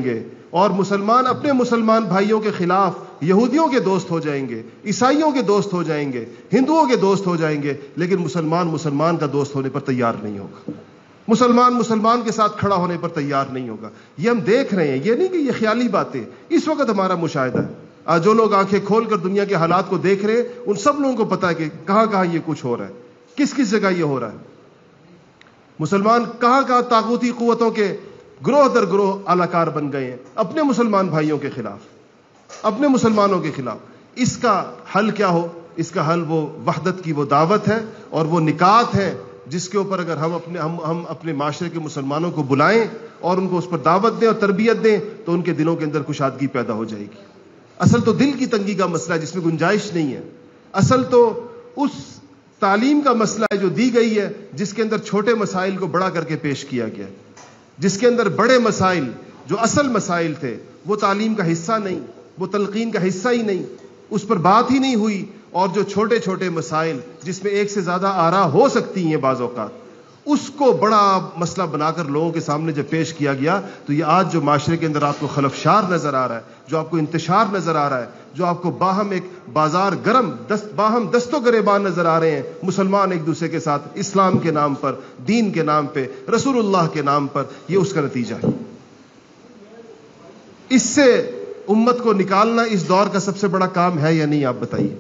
اور مسلمان اپنے مسلمان بھائیوں کے خلاف یہودیوں کے دوست ہو جائیں گے، عیسائیوں کے دوست ہو جائیں گے، ہندوؤں کے دوست ہو جائیں گے، لیکن مسلمان مسلمان کا دوست ہونے پر تیار نہیں ہوگا، مسلمان مسلمان کے ساتھ کھڑا ہونے پر تیار نہیں ہوگا۔ یہ ہم دیکھ رہے ہیں، یہ نہیں کہ یہ خیالی باتیں، اس وقت ہمارا مشاہدہ ہے۔ آج جو لوگ آنکھیں کھول کر دنیا کے حالات کو دیکھ رہے ہیں، ان سب لوگوں کو پتا ہے کہ کہاں کہاں یہ کچھ ہو رہا ہے، کس کس جگہ یہ ہو رہا ہے۔ مسلمان کہاں کہاں طاغوتی قوتوں کے گروہ در گروہ اعلی کار بن گئے ہیں اپنے مسلمان بھائیوں کے خلاف، اپنے مسلمانوں کے خلاف۔ اس کا حل کیا ہو؟ اس کا حل وہ وحدت کی وہ دعوت ہے اور وہ نکات ہے جس کے اوپر اگر ہم اپنے ہم ہم اپنے معاشرے کے مسلمانوں کو بلائیں اور ان کو اس پر دعوت دیں اور تربیت دیں تو ان کے دلوں کے اندر کشادگی پیدا ہو جائے گی۔ اصل تو دل کی تنگی کا مسئلہ ہے جس میں گنجائش نہیں ہے، اصل تو اس تعلیم کا مسئلہ ہے جو دی گئی ہے جس کے اندر چھوٹے مسائل کو بڑا کر کے پیش کیا گیا، جس کے اندر بڑے مسائل جو اصل مسائل تھے وہ تعلیم کا حصہ نہیں، وہ تلقین کا حصہ ہی نہیں، اس پر بات ہی نہیں ہوئی، اور جو چھوٹے چھوٹے مسائل جس میں ایک سے زیادہ آراء ہو سکتی ہیں بعض اوقات، اس کو بڑا مسئلہ بنا کر لوگوں کے سامنے جب پیش کیا گیا تو یہ آج جو معاشرے کے اندر آپ کو خلفشار نظر آ رہا ہے، جو آپ کو انتشار نظر آ رہا ہے، جو آپ کو باہم ایک بازار گرم دست باہم دست و گریبان نظر آ رہے ہیں، مسلمان ایک دوسرے کے ساتھ اسلام کے نام پر، دین کے نام پہ، رسول اللہ کے نام پر، یہ اس کا نتیجہ ہے۔ اس سے امت کو نکالنا اس دور کا سب سے بڑا کام ہے یا نہیں، آپ بتائیے؟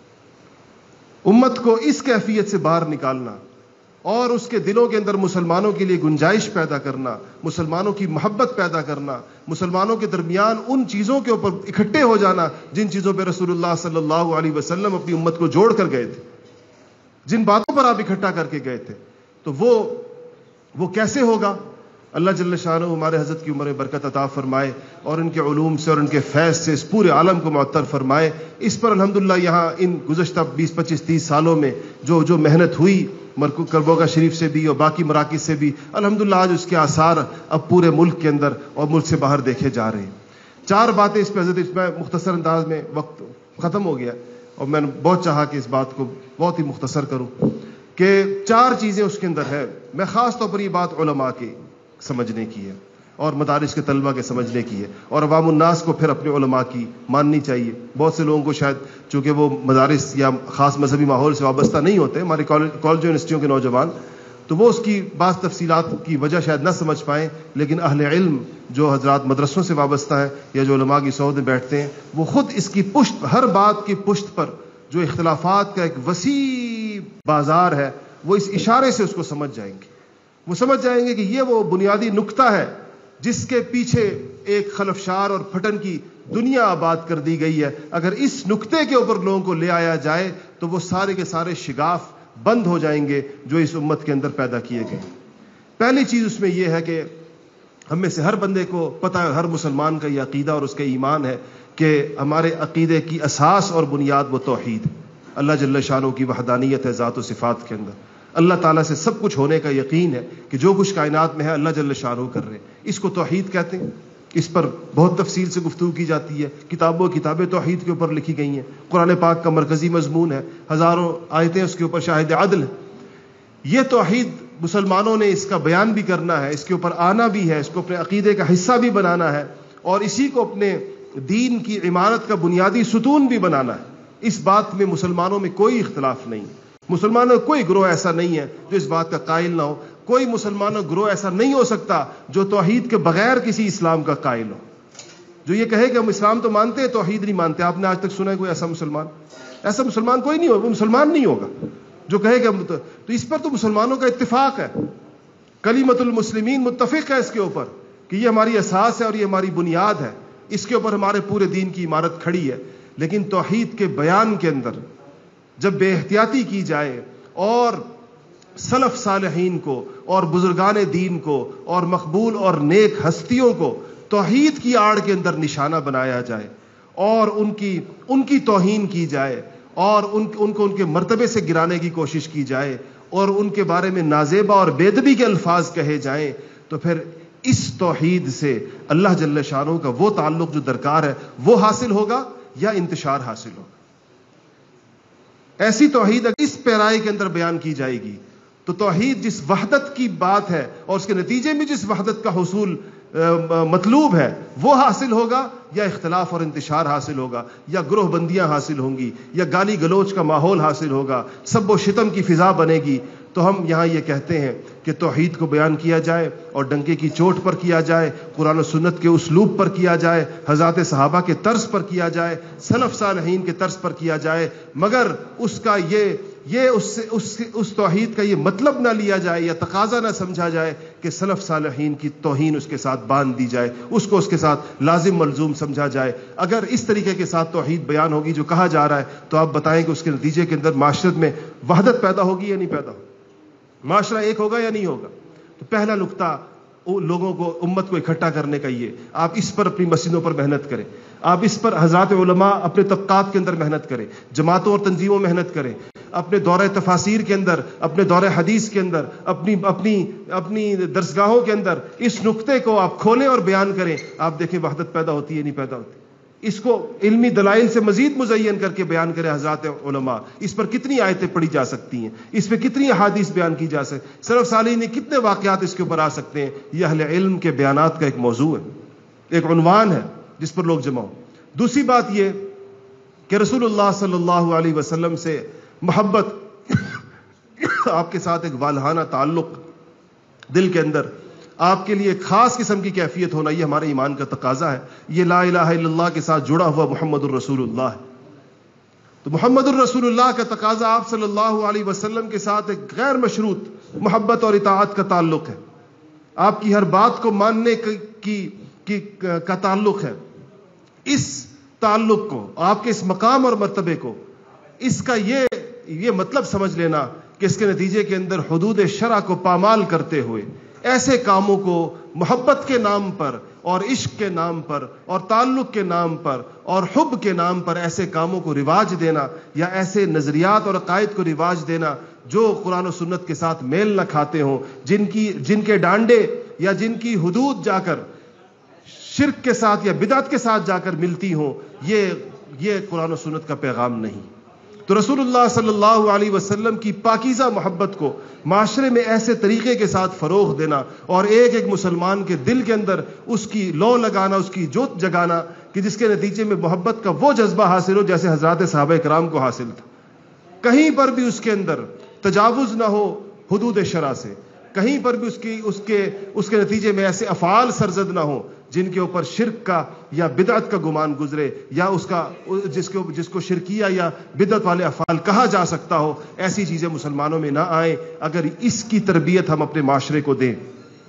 امت کو اس کیفیت سے باہر نکالنا اور اس کے دلوں کے اندر مسلمانوں کے لیے گنجائش پیدا کرنا، مسلمانوں کی محبت پیدا کرنا، مسلمانوں کے درمیان ان چیزوں کے اوپر اکٹھے ہو جانا جن چیزوں پہ رسول اللہ صلی اللہ علیہ وسلم اپنی امت کو جوڑ کر گئے تھے، جن باتوں پر آپ اکٹھا کر کے گئے تھے، تو وہ وہ کیسے ہوگا؟ اللہ جل شانہ ہمارے حضرت کی عمر برکت عطا فرمائے اور ان کے علوم سے اور ان کے فیض سے اس پورے عالم کو معطر فرمائے۔ اس پر الحمدللہ یہاں ان گزشتہ بیس پچیس تیس سالوں میں جو جو محنت ہوئی کربوگا شریف سے بھی اور باقی مراکز سے بھی، الحمدللہ آج اس کے آثار اب پورے ملک کے اندر اور ملک سے باہر دیکھے جا رہے ہیں۔ چار باتیں اس پہ حضرت، اس میں مختصر انداز میں وقت ختم ہو گیا اور میں نے بہت چاہا کہ اس بات کو بہت ہی مختصر کروں کہ چار چیزیں اس کے اندر ہے۔ میں خاص طور پر یہ بات علماء کی سمجھنے کی ہے اور مدارس کے طلبہ کے سمجھنے کی ہے اور عوام الناس کو پھر اپنے علماء کی ماننی چاہیے۔ بہت سے لوگوں کو شاید چونکہ وہ مدارس یا خاص مذہبی ماحول سے وابستہ نہیں ہوتے، ہمارے کالجوں یونیورسٹیوں کے نوجوان، تو وہ اس کی بعض تفصیلات کی وجہ شاید نہ سمجھ پائیں، لیکن اہل علم جو حضرات مدرسوں سے وابستہ ہیں یا جو علماء کی صحبت میں بیٹھتے ہیں وہ خود اس کی پشت، ہر بات کی پشت پر جو اختلافات کا ایک وسیع بازار ہے، وہ اس اشارے سے اس کو سمجھ جائیں گے۔ وہ سمجھ جائیں گے کہ یہ وہ بنیادی نقطہ ہے جس کے پیچھے ایک خلفشار اور پھٹن کی دنیا آباد کر دی گئی ہے۔ اگر اس نقطے کے اوپر لوگوں کو لے آیا جائے تو وہ سارے کے سارے شگاف بند ہو جائیں گے جو اس امت کے اندر پیدا کیے گئے۔ پہلی چیز اس میں یہ ہے کہ ہم میں سے ہر بندے کو پتہ ہے، ہر مسلمان کا یہ عقیدہ اور اس کا ایمان ہے کہ ہمارے عقیدے کی اساس اور بنیاد وہ توحید، اللہ جل شانہ کی وحدانیت ہے ذات و صفات کے اندر۔ اللہ تعالیٰ سے سب کچھ ہونے کا یقین ہے کہ جو کچھ کائنات میں ہے اللہ جل شانہ کر رہے ہیں، اس کو توحید کہتے ہیں۔ اس پر بہت تفصیل سے گفتگو کی جاتی ہے، کتابوں کتابیں توحید کے اوپر لکھی گئی ہیں، قرآن پاک کا مرکزی مضمون ہے، ہزاروں آیتیں اس کے اوپر شاہد عدل ہیں۔ یہ توحید مسلمانوں نے اس کا بیان بھی کرنا ہے، اس کے اوپر آنا بھی ہے، اس کو اپنے عقیدے کا حصہ بھی بنانا ہے اور اسی کو اپنے دین کی عمارت کا بنیادی ستون بھی بنانا ہے۔ اس بات میں مسلمانوں میں کوئی اختلاف نہیں، مسلمانوں کا کوئی گروہ ایسا نہیں ہے جو اس بات کا قائل نہ ہو، کوئی مسلمانوں گروہ ایسا نہیں ہو سکتا جو توحید کے بغیر کسی اسلام کا قائل ہو، جو یہ کہے کہ ہم اسلام تو مانتے ہیں توحید نہیں مانتے۔ آپ نے آج تک سنا ہے کوئی ایسا مسلمان؟ ایسا مسلمان کوئی نہیں ہوگا، وہ مسلمان نہیں ہوگا جو کہے کہ ہم تو, تو اس پر تو مسلمانوں کا اتفاق ہے، کلمۃ المسلمین متفق ہے اس کے اوپر کہ یہ ہماری اساس ہے اور یہ ہماری بنیاد ہے، اس کے اوپر ہمارے پورے دین کی عمارت کھڑی ہے۔ لیکن توحید کے بیان کے اندر جب بے احتیاطی کی جائے اور سلف صالحین کو اور بزرگان دین کو اور مقبول اور نیک ہستیوں کو توحید کی آڑ کے اندر نشانہ بنایا جائے اور ان کی ان کی توہین کی جائے اور ان, ان کو ان کے مرتبے سے گرانے کی کوشش کی جائے اور ان کے بارے میں نازیبا اور بے ادبی کے الفاظ کہے جائیں، تو پھر اس توحید سے اللہ جل شانہ کا وہ تعلق جو درکار ہے وہ حاصل ہوگا یا انتشار حاصل ہوگا؟ ایسی توحید اگر اس پیرائے کے اندر بیان کی جائے گی تو توحید جس وحدت کی بات ہے اور اس کے نتیجے میں جس وحدت کا حصول مطلوب ہے وہ حاصل ہوگا، یا اختلاف اور انتشار حاصل ہوگا، یا گروہ بندیاں حاصل ہوں گی، یا گالی گلوچ کا ماحول حاصل ہوگا، سب و شتم کی فضا بنے گی. تو ہم یہاں یہ کہتے ہیں کہ توحید کو بیان کیا جائے اور ڈنکے کی چوٹ پر کیا جائے، قرآن و سنت کے اسلوب پر کیا جائے، حضرات صحابہ کے طرز پر کیا جائے، سلف صالحین کے طرز پر کیا جائے، مگر اس کا یہ یہ اس سے اس اس توحید کا یہ مطلب نہ لیا جائے یا تقاضا نہ سمجھا جائے کہ سلف صالحین کی توہین اس کے ساتھ باندھ دی جائے، اس کو اس کے ساتھ لازم ملزوم سمجھا جائے. اگر اس طریقے کے ساتھ توحید بیان ہوگی جو کہا جا رہا ہے، تو آپ بتائیں کہ اس کے نتیجے کے اندر معاشرت میں وحدت پیدا ہوگی یا نہیں پیدا ہوگی؟ معاشرہ ایک ہوگا یا نہیں ہوگا؟ تو پہلا نقطہ لوگوں کو، امت کو اکٹھا کرنے کا یہ، آپ اس پر اپنی مسجدوں پر محنت کریں، آپ اس پر حضرات علماء اپنے طبقات کے اندر محنت کریں، جماعتوں اور تنظیموں میں محنت کریں، اپنے دورہ تفاسیر کے اندر، اپنے دورہ حدیث کے اندر، اپنی اپنی اپنی درسگاہوں کے اندر اس نقطے کو آپ کھولیں اور بیان کریں. آپ دیکھیں وحدت پیدا ہوتی ہے نہیں پیدا ہوتی. اس کو علمی دلائل سے مزید مزین کر کے بیان کرے حضرات علماء. اس پر کتنی آیتیں پڑھی جا سکتی ہیں، اس پہ کتنی احادیث بیان کی جا سکتی، سلف صالحین نے کتنے واقعات اس کے اوپر آ سکتے ہیں. یہ اہل علم کے بیانات کا ایک موضوع ہے، ایک عنوان ہے جس پر لوگ جمع ہوں. دوسری بات یہ کہ رسول اللہ صلی اللہ علیہ وسلم سے محبت، آپ کے ساتھ ایک والہانہ تعلق دل کے اندر، آپ کے لیے ایک خاص قسم کی کیفیت ہونا، یہ ہمارے ایمان کا تقاضا ہے. یہ لا الہ الا اللہ کے ساتھ جڑا ہوا محمد الرسول اللہ ہے. تو محمد الرسول اللہ کا تقاضا آپ صلی اللہ علیہ وسلم کے ساتھ ایک غیر مشروط محبت اور اطاعت کا تعلق ہے. آپ کی ہر بات کو ماننے کی, کی کا تعلق ہے. اس تعلق کو، آپ کے اس مقام اور مرتبے کو، اس کا یہ یہ مطلب سمجھ لینا کہ اس کے نتیجے کے اندر حدود شرع کو پامال کرتے ہوئے ایسے کاموں کو محبت کے نام پر اور عشق کے نام پر اور تعلق کے نام پر اور حب کے نام پر ایسے کاموں کو رواج دینا، یا ایسے نظریات اور عقائد کو رواج دینا جو قرآن و سنت کے ساتھ میل نہ کھاتے ہوں، جن کی جن کے ڈانڈے یا جن کی حدود جا کر شرک کے ساتھ یا بدعت کے ساتھ جا کر ملتی ہوں، یہ یہ قرآن و سنت کا پیغام نہیں. تو رسول اللہ صلی اللہ علیہ وسلم کی پاکیزہ محبت کو معاشرے میں ایسے طریقے کے ساتھ فروغ دینا اور ایک ایک مسلمان کے دل کے اندر اس کی لو لگانا، اس کی جوت جگانا کہ جس کے نتیجے میں محبت کا وہ جذبہ حاصل ہو جیسے حضرات صحابہ کرام کو حاصل تھا. کہیں پر بھی اس کے اندر تجاوز نہ ہو حدود شرع سے، کہیں پر بھی اس کی اس کے اس کے نتیجے میں ایسے افعال سرزد نہ ہوں جن کے اوپر شرک کا یا بدعت کا گمان گزرے، یا اس کا جس کو جس کو شرکیہ یا بدعت والے افعال کہا جا سکتا ہو. ایسی چیزیں مسلمانوں میں نہ آئیں. اگر اس کی تربیت ہم اپنے معاشرے کو دیں،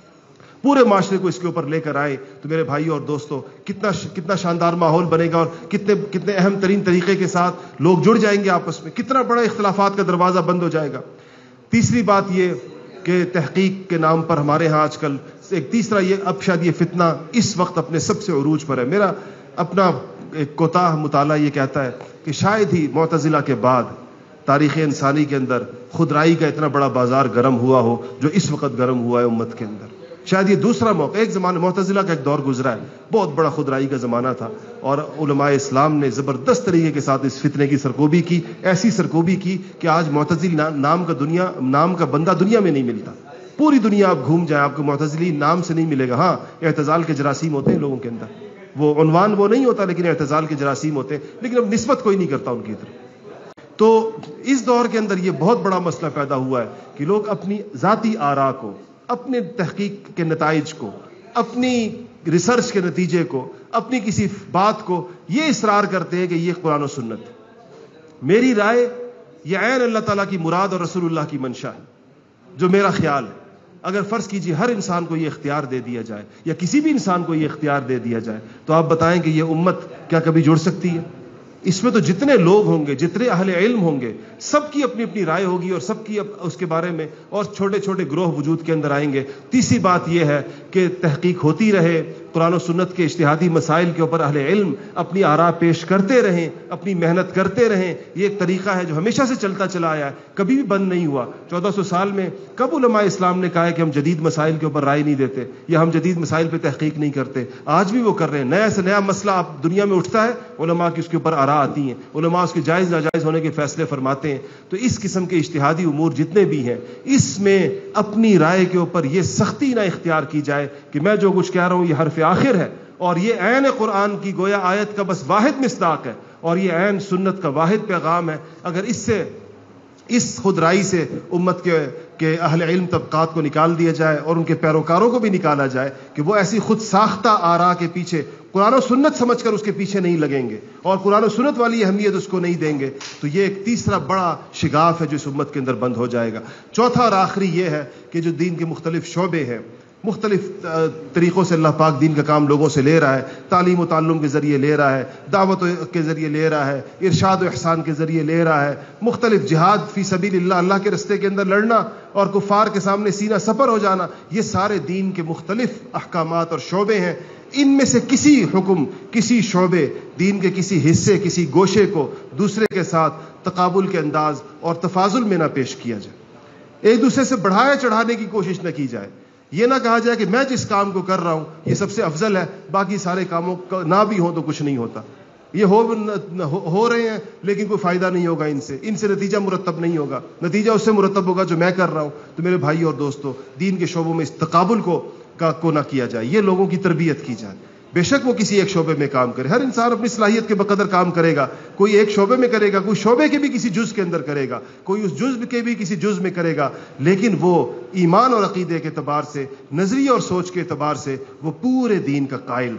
پورے معاشرے کو اس کے اوپر لے کر آئیں، تو میرے بھائی اور دوستو کتنا کتنا شاندار ماحول بنے گا اور کتنے کتنے اہم ترین طریقے کے ساتھ لوگ جڑ جائیں گے آپس میں، کتنا بڑا اختلافات کا دروازہ بند ہو جائے گا. تیسری بات یہ کہ تحقیق کے نام پر ہمارے ہاں آج کل ایک تیسرا یہ، اب شاید یہ فتنہ اس وقت اپنے سب سے عروج پر ہے. میرا اپنا ایک کوتاہ مطالعہ یہ کہتا ہے کہ شاید ہی معتزلہ کے بعد تاریخ انسانی کے اندر خودرائی کا اتنا بڑا بازار گرم ہوا ہو جو اس وقت گرم ہوا ہے امت کے اندر. شاید یہ دوسرا موقع. ایک زمانہ معتزلہ کا ایک دور گزرا ہے، بہت بڑا خودرائی کا زمانہ تھا، اور علماء اسلام نے زبردست طریقے کے ساتھ اس فتنے کی سرکوبی کی، ایسی سرکوبی کی کہ آج معتزلی نام کا دنیا نام کا بندہ دنیا میں نہیں ملتا. پوری دنیا آپ گھوم جائیں، آپ کو معتزلی نام سے نہیں ملے گا. ہاں، اعتزال کے جراثیم ہوتے ہیں لوگوں کے اندر، وہ عنوان وہ نہیں ہوتا لیکن اعتزال کے جراثیم ہوتے ہیں، لیکن اب نسبت کوئی نہیں کرتا ان کی طرف. تو اس دور کے اندر یہ بہت بڑا مسئلہ پیدا ہوا ہے کہ لوگ اپنی ذاتی آراء کو، اپنے تحقیق کے نتائج کو، اپنی ریسرچ کے نتیجے کو، اپنی کسی بات کو یہ اصرار کرتے ہیں کہ یہ قرآن و سنت، میری رائے، یہ عین اللہ تعالیٰ کی مراد اور رسول اللہ کی منشا ہے جو میرا خیال ہے. اگر فرض کیجیے ہر انسان کو یہ اختیار دے دیا جائے یا کسی بھی انسان کو یہ اختیار دے دیا جائے تو آپ بتائیں کہ یہ امت کیا کبھی جڑ سکتی ہے؟ اس میں تو جتنے لوگ ہوں گے، جتنے اہل علم ہوں گے، سب کی اپنی اپنی رائے ہوگی اور سب کی اس کے بارے میں، اور چھوٹے چھوٹے گروہ وجود کے اندر آئیں گے. تیسری بات یہ ہے کہ تحقیق ہوتی رہے، قرآن و سنت کے اجتہادی مسائل کے اوپر اہل علم اپنی آراء پیش کرتے رہیں، اپنی محنت کرتے رہیں. یہ ایک طریقہ ہے جو ہمیشہ سے چلتا چلا آیا ہے، کبھی بھی بند نہیں ہوا. چودہ سو سال میں کب علماء اسلام نے کہا ہے کہ ہم جدید مسائل کے اوپر رائے نہیں دیتے یا ہم جدید مسائل پہ تحقیق نہیں کرتے؟ آج بھی وہ کر رہے ہیں. نیا سے نیا مسئلہ آپ دنیا میں اٹھتا ہے، علماء کی اس کے اوپر آراء آتی ہیں، علماء اس کے جائز ناجائز ہونے کے فیصلے فرماتے ہیں. تو اس قسم کے اجتہادی امور جتنے بھی ہیں، اس میں اپنی رائے کے اوپر یہ سختی نہ اختیار کی جائے کہ میں جو کچھ کہہ رہا ہوں یہ حرف آخر ہے اور یہ عین قرآن کی گویا آیت کا بس واحد مصداق ہے اور یہ عین سنت کا واحد پیغام ہے. اگر اس سے اس خود رائی سے امت کے کہ اہل علم طبقات کو نکال دیا جائے اور ان کے پیروکاروں کو بھی نکالا جائے کہ وہ ایسی خود ساختہ آراء کے پیچھے قرآن و سنت سمجھ کر اس کے پیچھے نہیں لگیں گے اور قرآن و سنت والی اہمیت اس کو نہیں دیں گے، تو یہ ایک تیسرا بڑا شگاف ہے جو اس امت کے اندر بند ہو جائے گا. چوتھا اور آخری یہ ہے کہ جو دین کے مختلف شعبے ہیں، مختلف طریقوں سے اللہ پاک دین کا کام لوگوں سے لے رہا ہے. تعلیم و تعلم کے ذریعے لے رہا ہے، دعوت کے ذریعے لے رہا ہے، ارشاد و احسان کے ذریعے لے رہا ہے، مختلف جہاد فی سبیل اللہ، اللہ کے رستے کے اندر لڑنا اور کفار کے سامنے سینہ سپر ہو جانا، یہ سارے دین کے مختلف احکامات اور شعبے ہیں. ان میں سے کسی حکم، کسی شعبے، دین کے کسی حصے، کسی گوشے کو دوسرے کے ساتھ تقابل کے انداز اور تفاضل میں نہ پیش کیا جائے. ایک دوسرے سے بڑھایا چڑھانے کی کوشش نہ کی جائے. یہ نہ کہا جائے کہ میں جس کام کو کر رہا ہوں یہ سب سے افضل ہے، باقی سارے کاموں نہ بھی ہوں تو کچھ نہیں ہوتا. یہ ہو ہو رہے ہیں لیکن کوئی فائدہ نہیں ہوگا، ان سے ان سے نتیجہ مرتب نہیں ہوگا. نتیجہ اس سے مرتب ہوگا جو میں کر رہا ہوں. تو میرے بھائی اور دوستو، دین کے شعبوں میں اس تقابل کو کا کو نہ کیا جائے، یہ لوگوں کی تربیت کی جائے. بے شک وہ کسی ایک شعبے میں کام کرے، ہر انسان اپنی صلاحیت کے بقدر کام کرے گا. کوئی ایک شعبے میں کرے گا، کوئی شعبے کے بھی کسی جز کے اندر کرے گا، کوئی اس جز کے بھی کسی جز میں کرے گا، لیکن وہ ایمان اور عقیدے کے اعتبار سے، نظریے اور سوچ کے اعتبار سے وہ پورے دین کا قائل،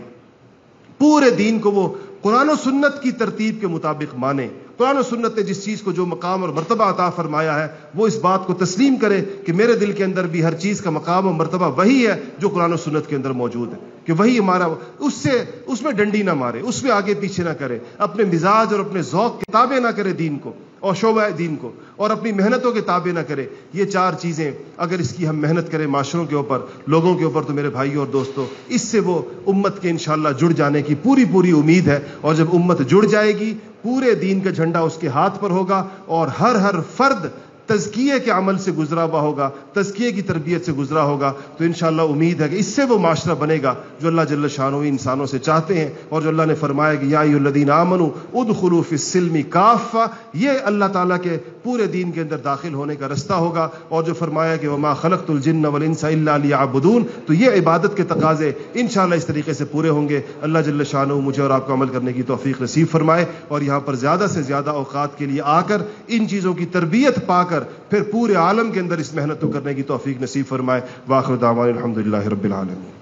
پورے دین کو وہ قرآن و سنت کی ترتیب کے مطابق مانے. قرآن و سنت نے جس چیز کو جو مقام اور مرتبہ عطا فرمایا ہے وہ اس بات کو تسلیم کرے کہ میرے دل کے اندر بھی ہر چیز کا مقام و مرتبہ وہی ہے جو قرآن و سنت کے اندر موجود ہے، کہ وہی ہمارا، اس سے اس میں ڈنڈی نہ مارے، اس میں آگے پیچھے نہ کرے، اپنے مزاج اور اپنے ذوق کے تابع نہ کرے دین کو اور شعبہ دین کو، اور اپنی محنتوں کے تابع نہ کرے. یہ چار چیزیں اگر اس کی ہم محنت کریں معاشروں کے اوپر، لوگوں کے اوپر، تو میرے بھائی اور دوستو اس سے وہ امت کے انشاءاللہ جڑ جانے کی پوری پوری امید ہے. اور جب امت جڑ جائے گی پورے دین کا جھنڈا اس کے ہاتھ پر ہوگا اور ہر ہر فرد تزکیے کے عمل سے گزرا ہوا ہوگا، تزکیے کی تربیت سے گزرا ہوگا، تو انشاءاللہ امید ہے کہ اس سے وہ معاشرہ بنے گا جو اللہ جل شانہ انسانوں سے چاہتے ہیں. اور جو اللہ نے فرمایا کہ یا ایھا الذین آمنوا ادخلوا فی السلم کافہ، یہ اللہ تعالیٰ کے پورے دین کے اندر داخل ہونے کا رستہ ہوگا. اور جو فرمایا کہ وما خلقت الجن والانس الا لیعبدون، تو یہ عبادت کے تقاضے انشاءاللہ اس طریقے سے پورے ہوں گے. اللہ جل شانہ مجھے اور آپ کو عمل کرنے کی توفیق نصیب فرمائے اور یہاں پر زیادہ سے زیادہ اوقات کے لیے آ کر ان چیزوں کی تربیت پا کر پھر پورے عالم کے اندر اس محنت کو کرنے کی توفیق نصیب فرمائے. وآخر دعوانا الحمدللہ رب العالمین.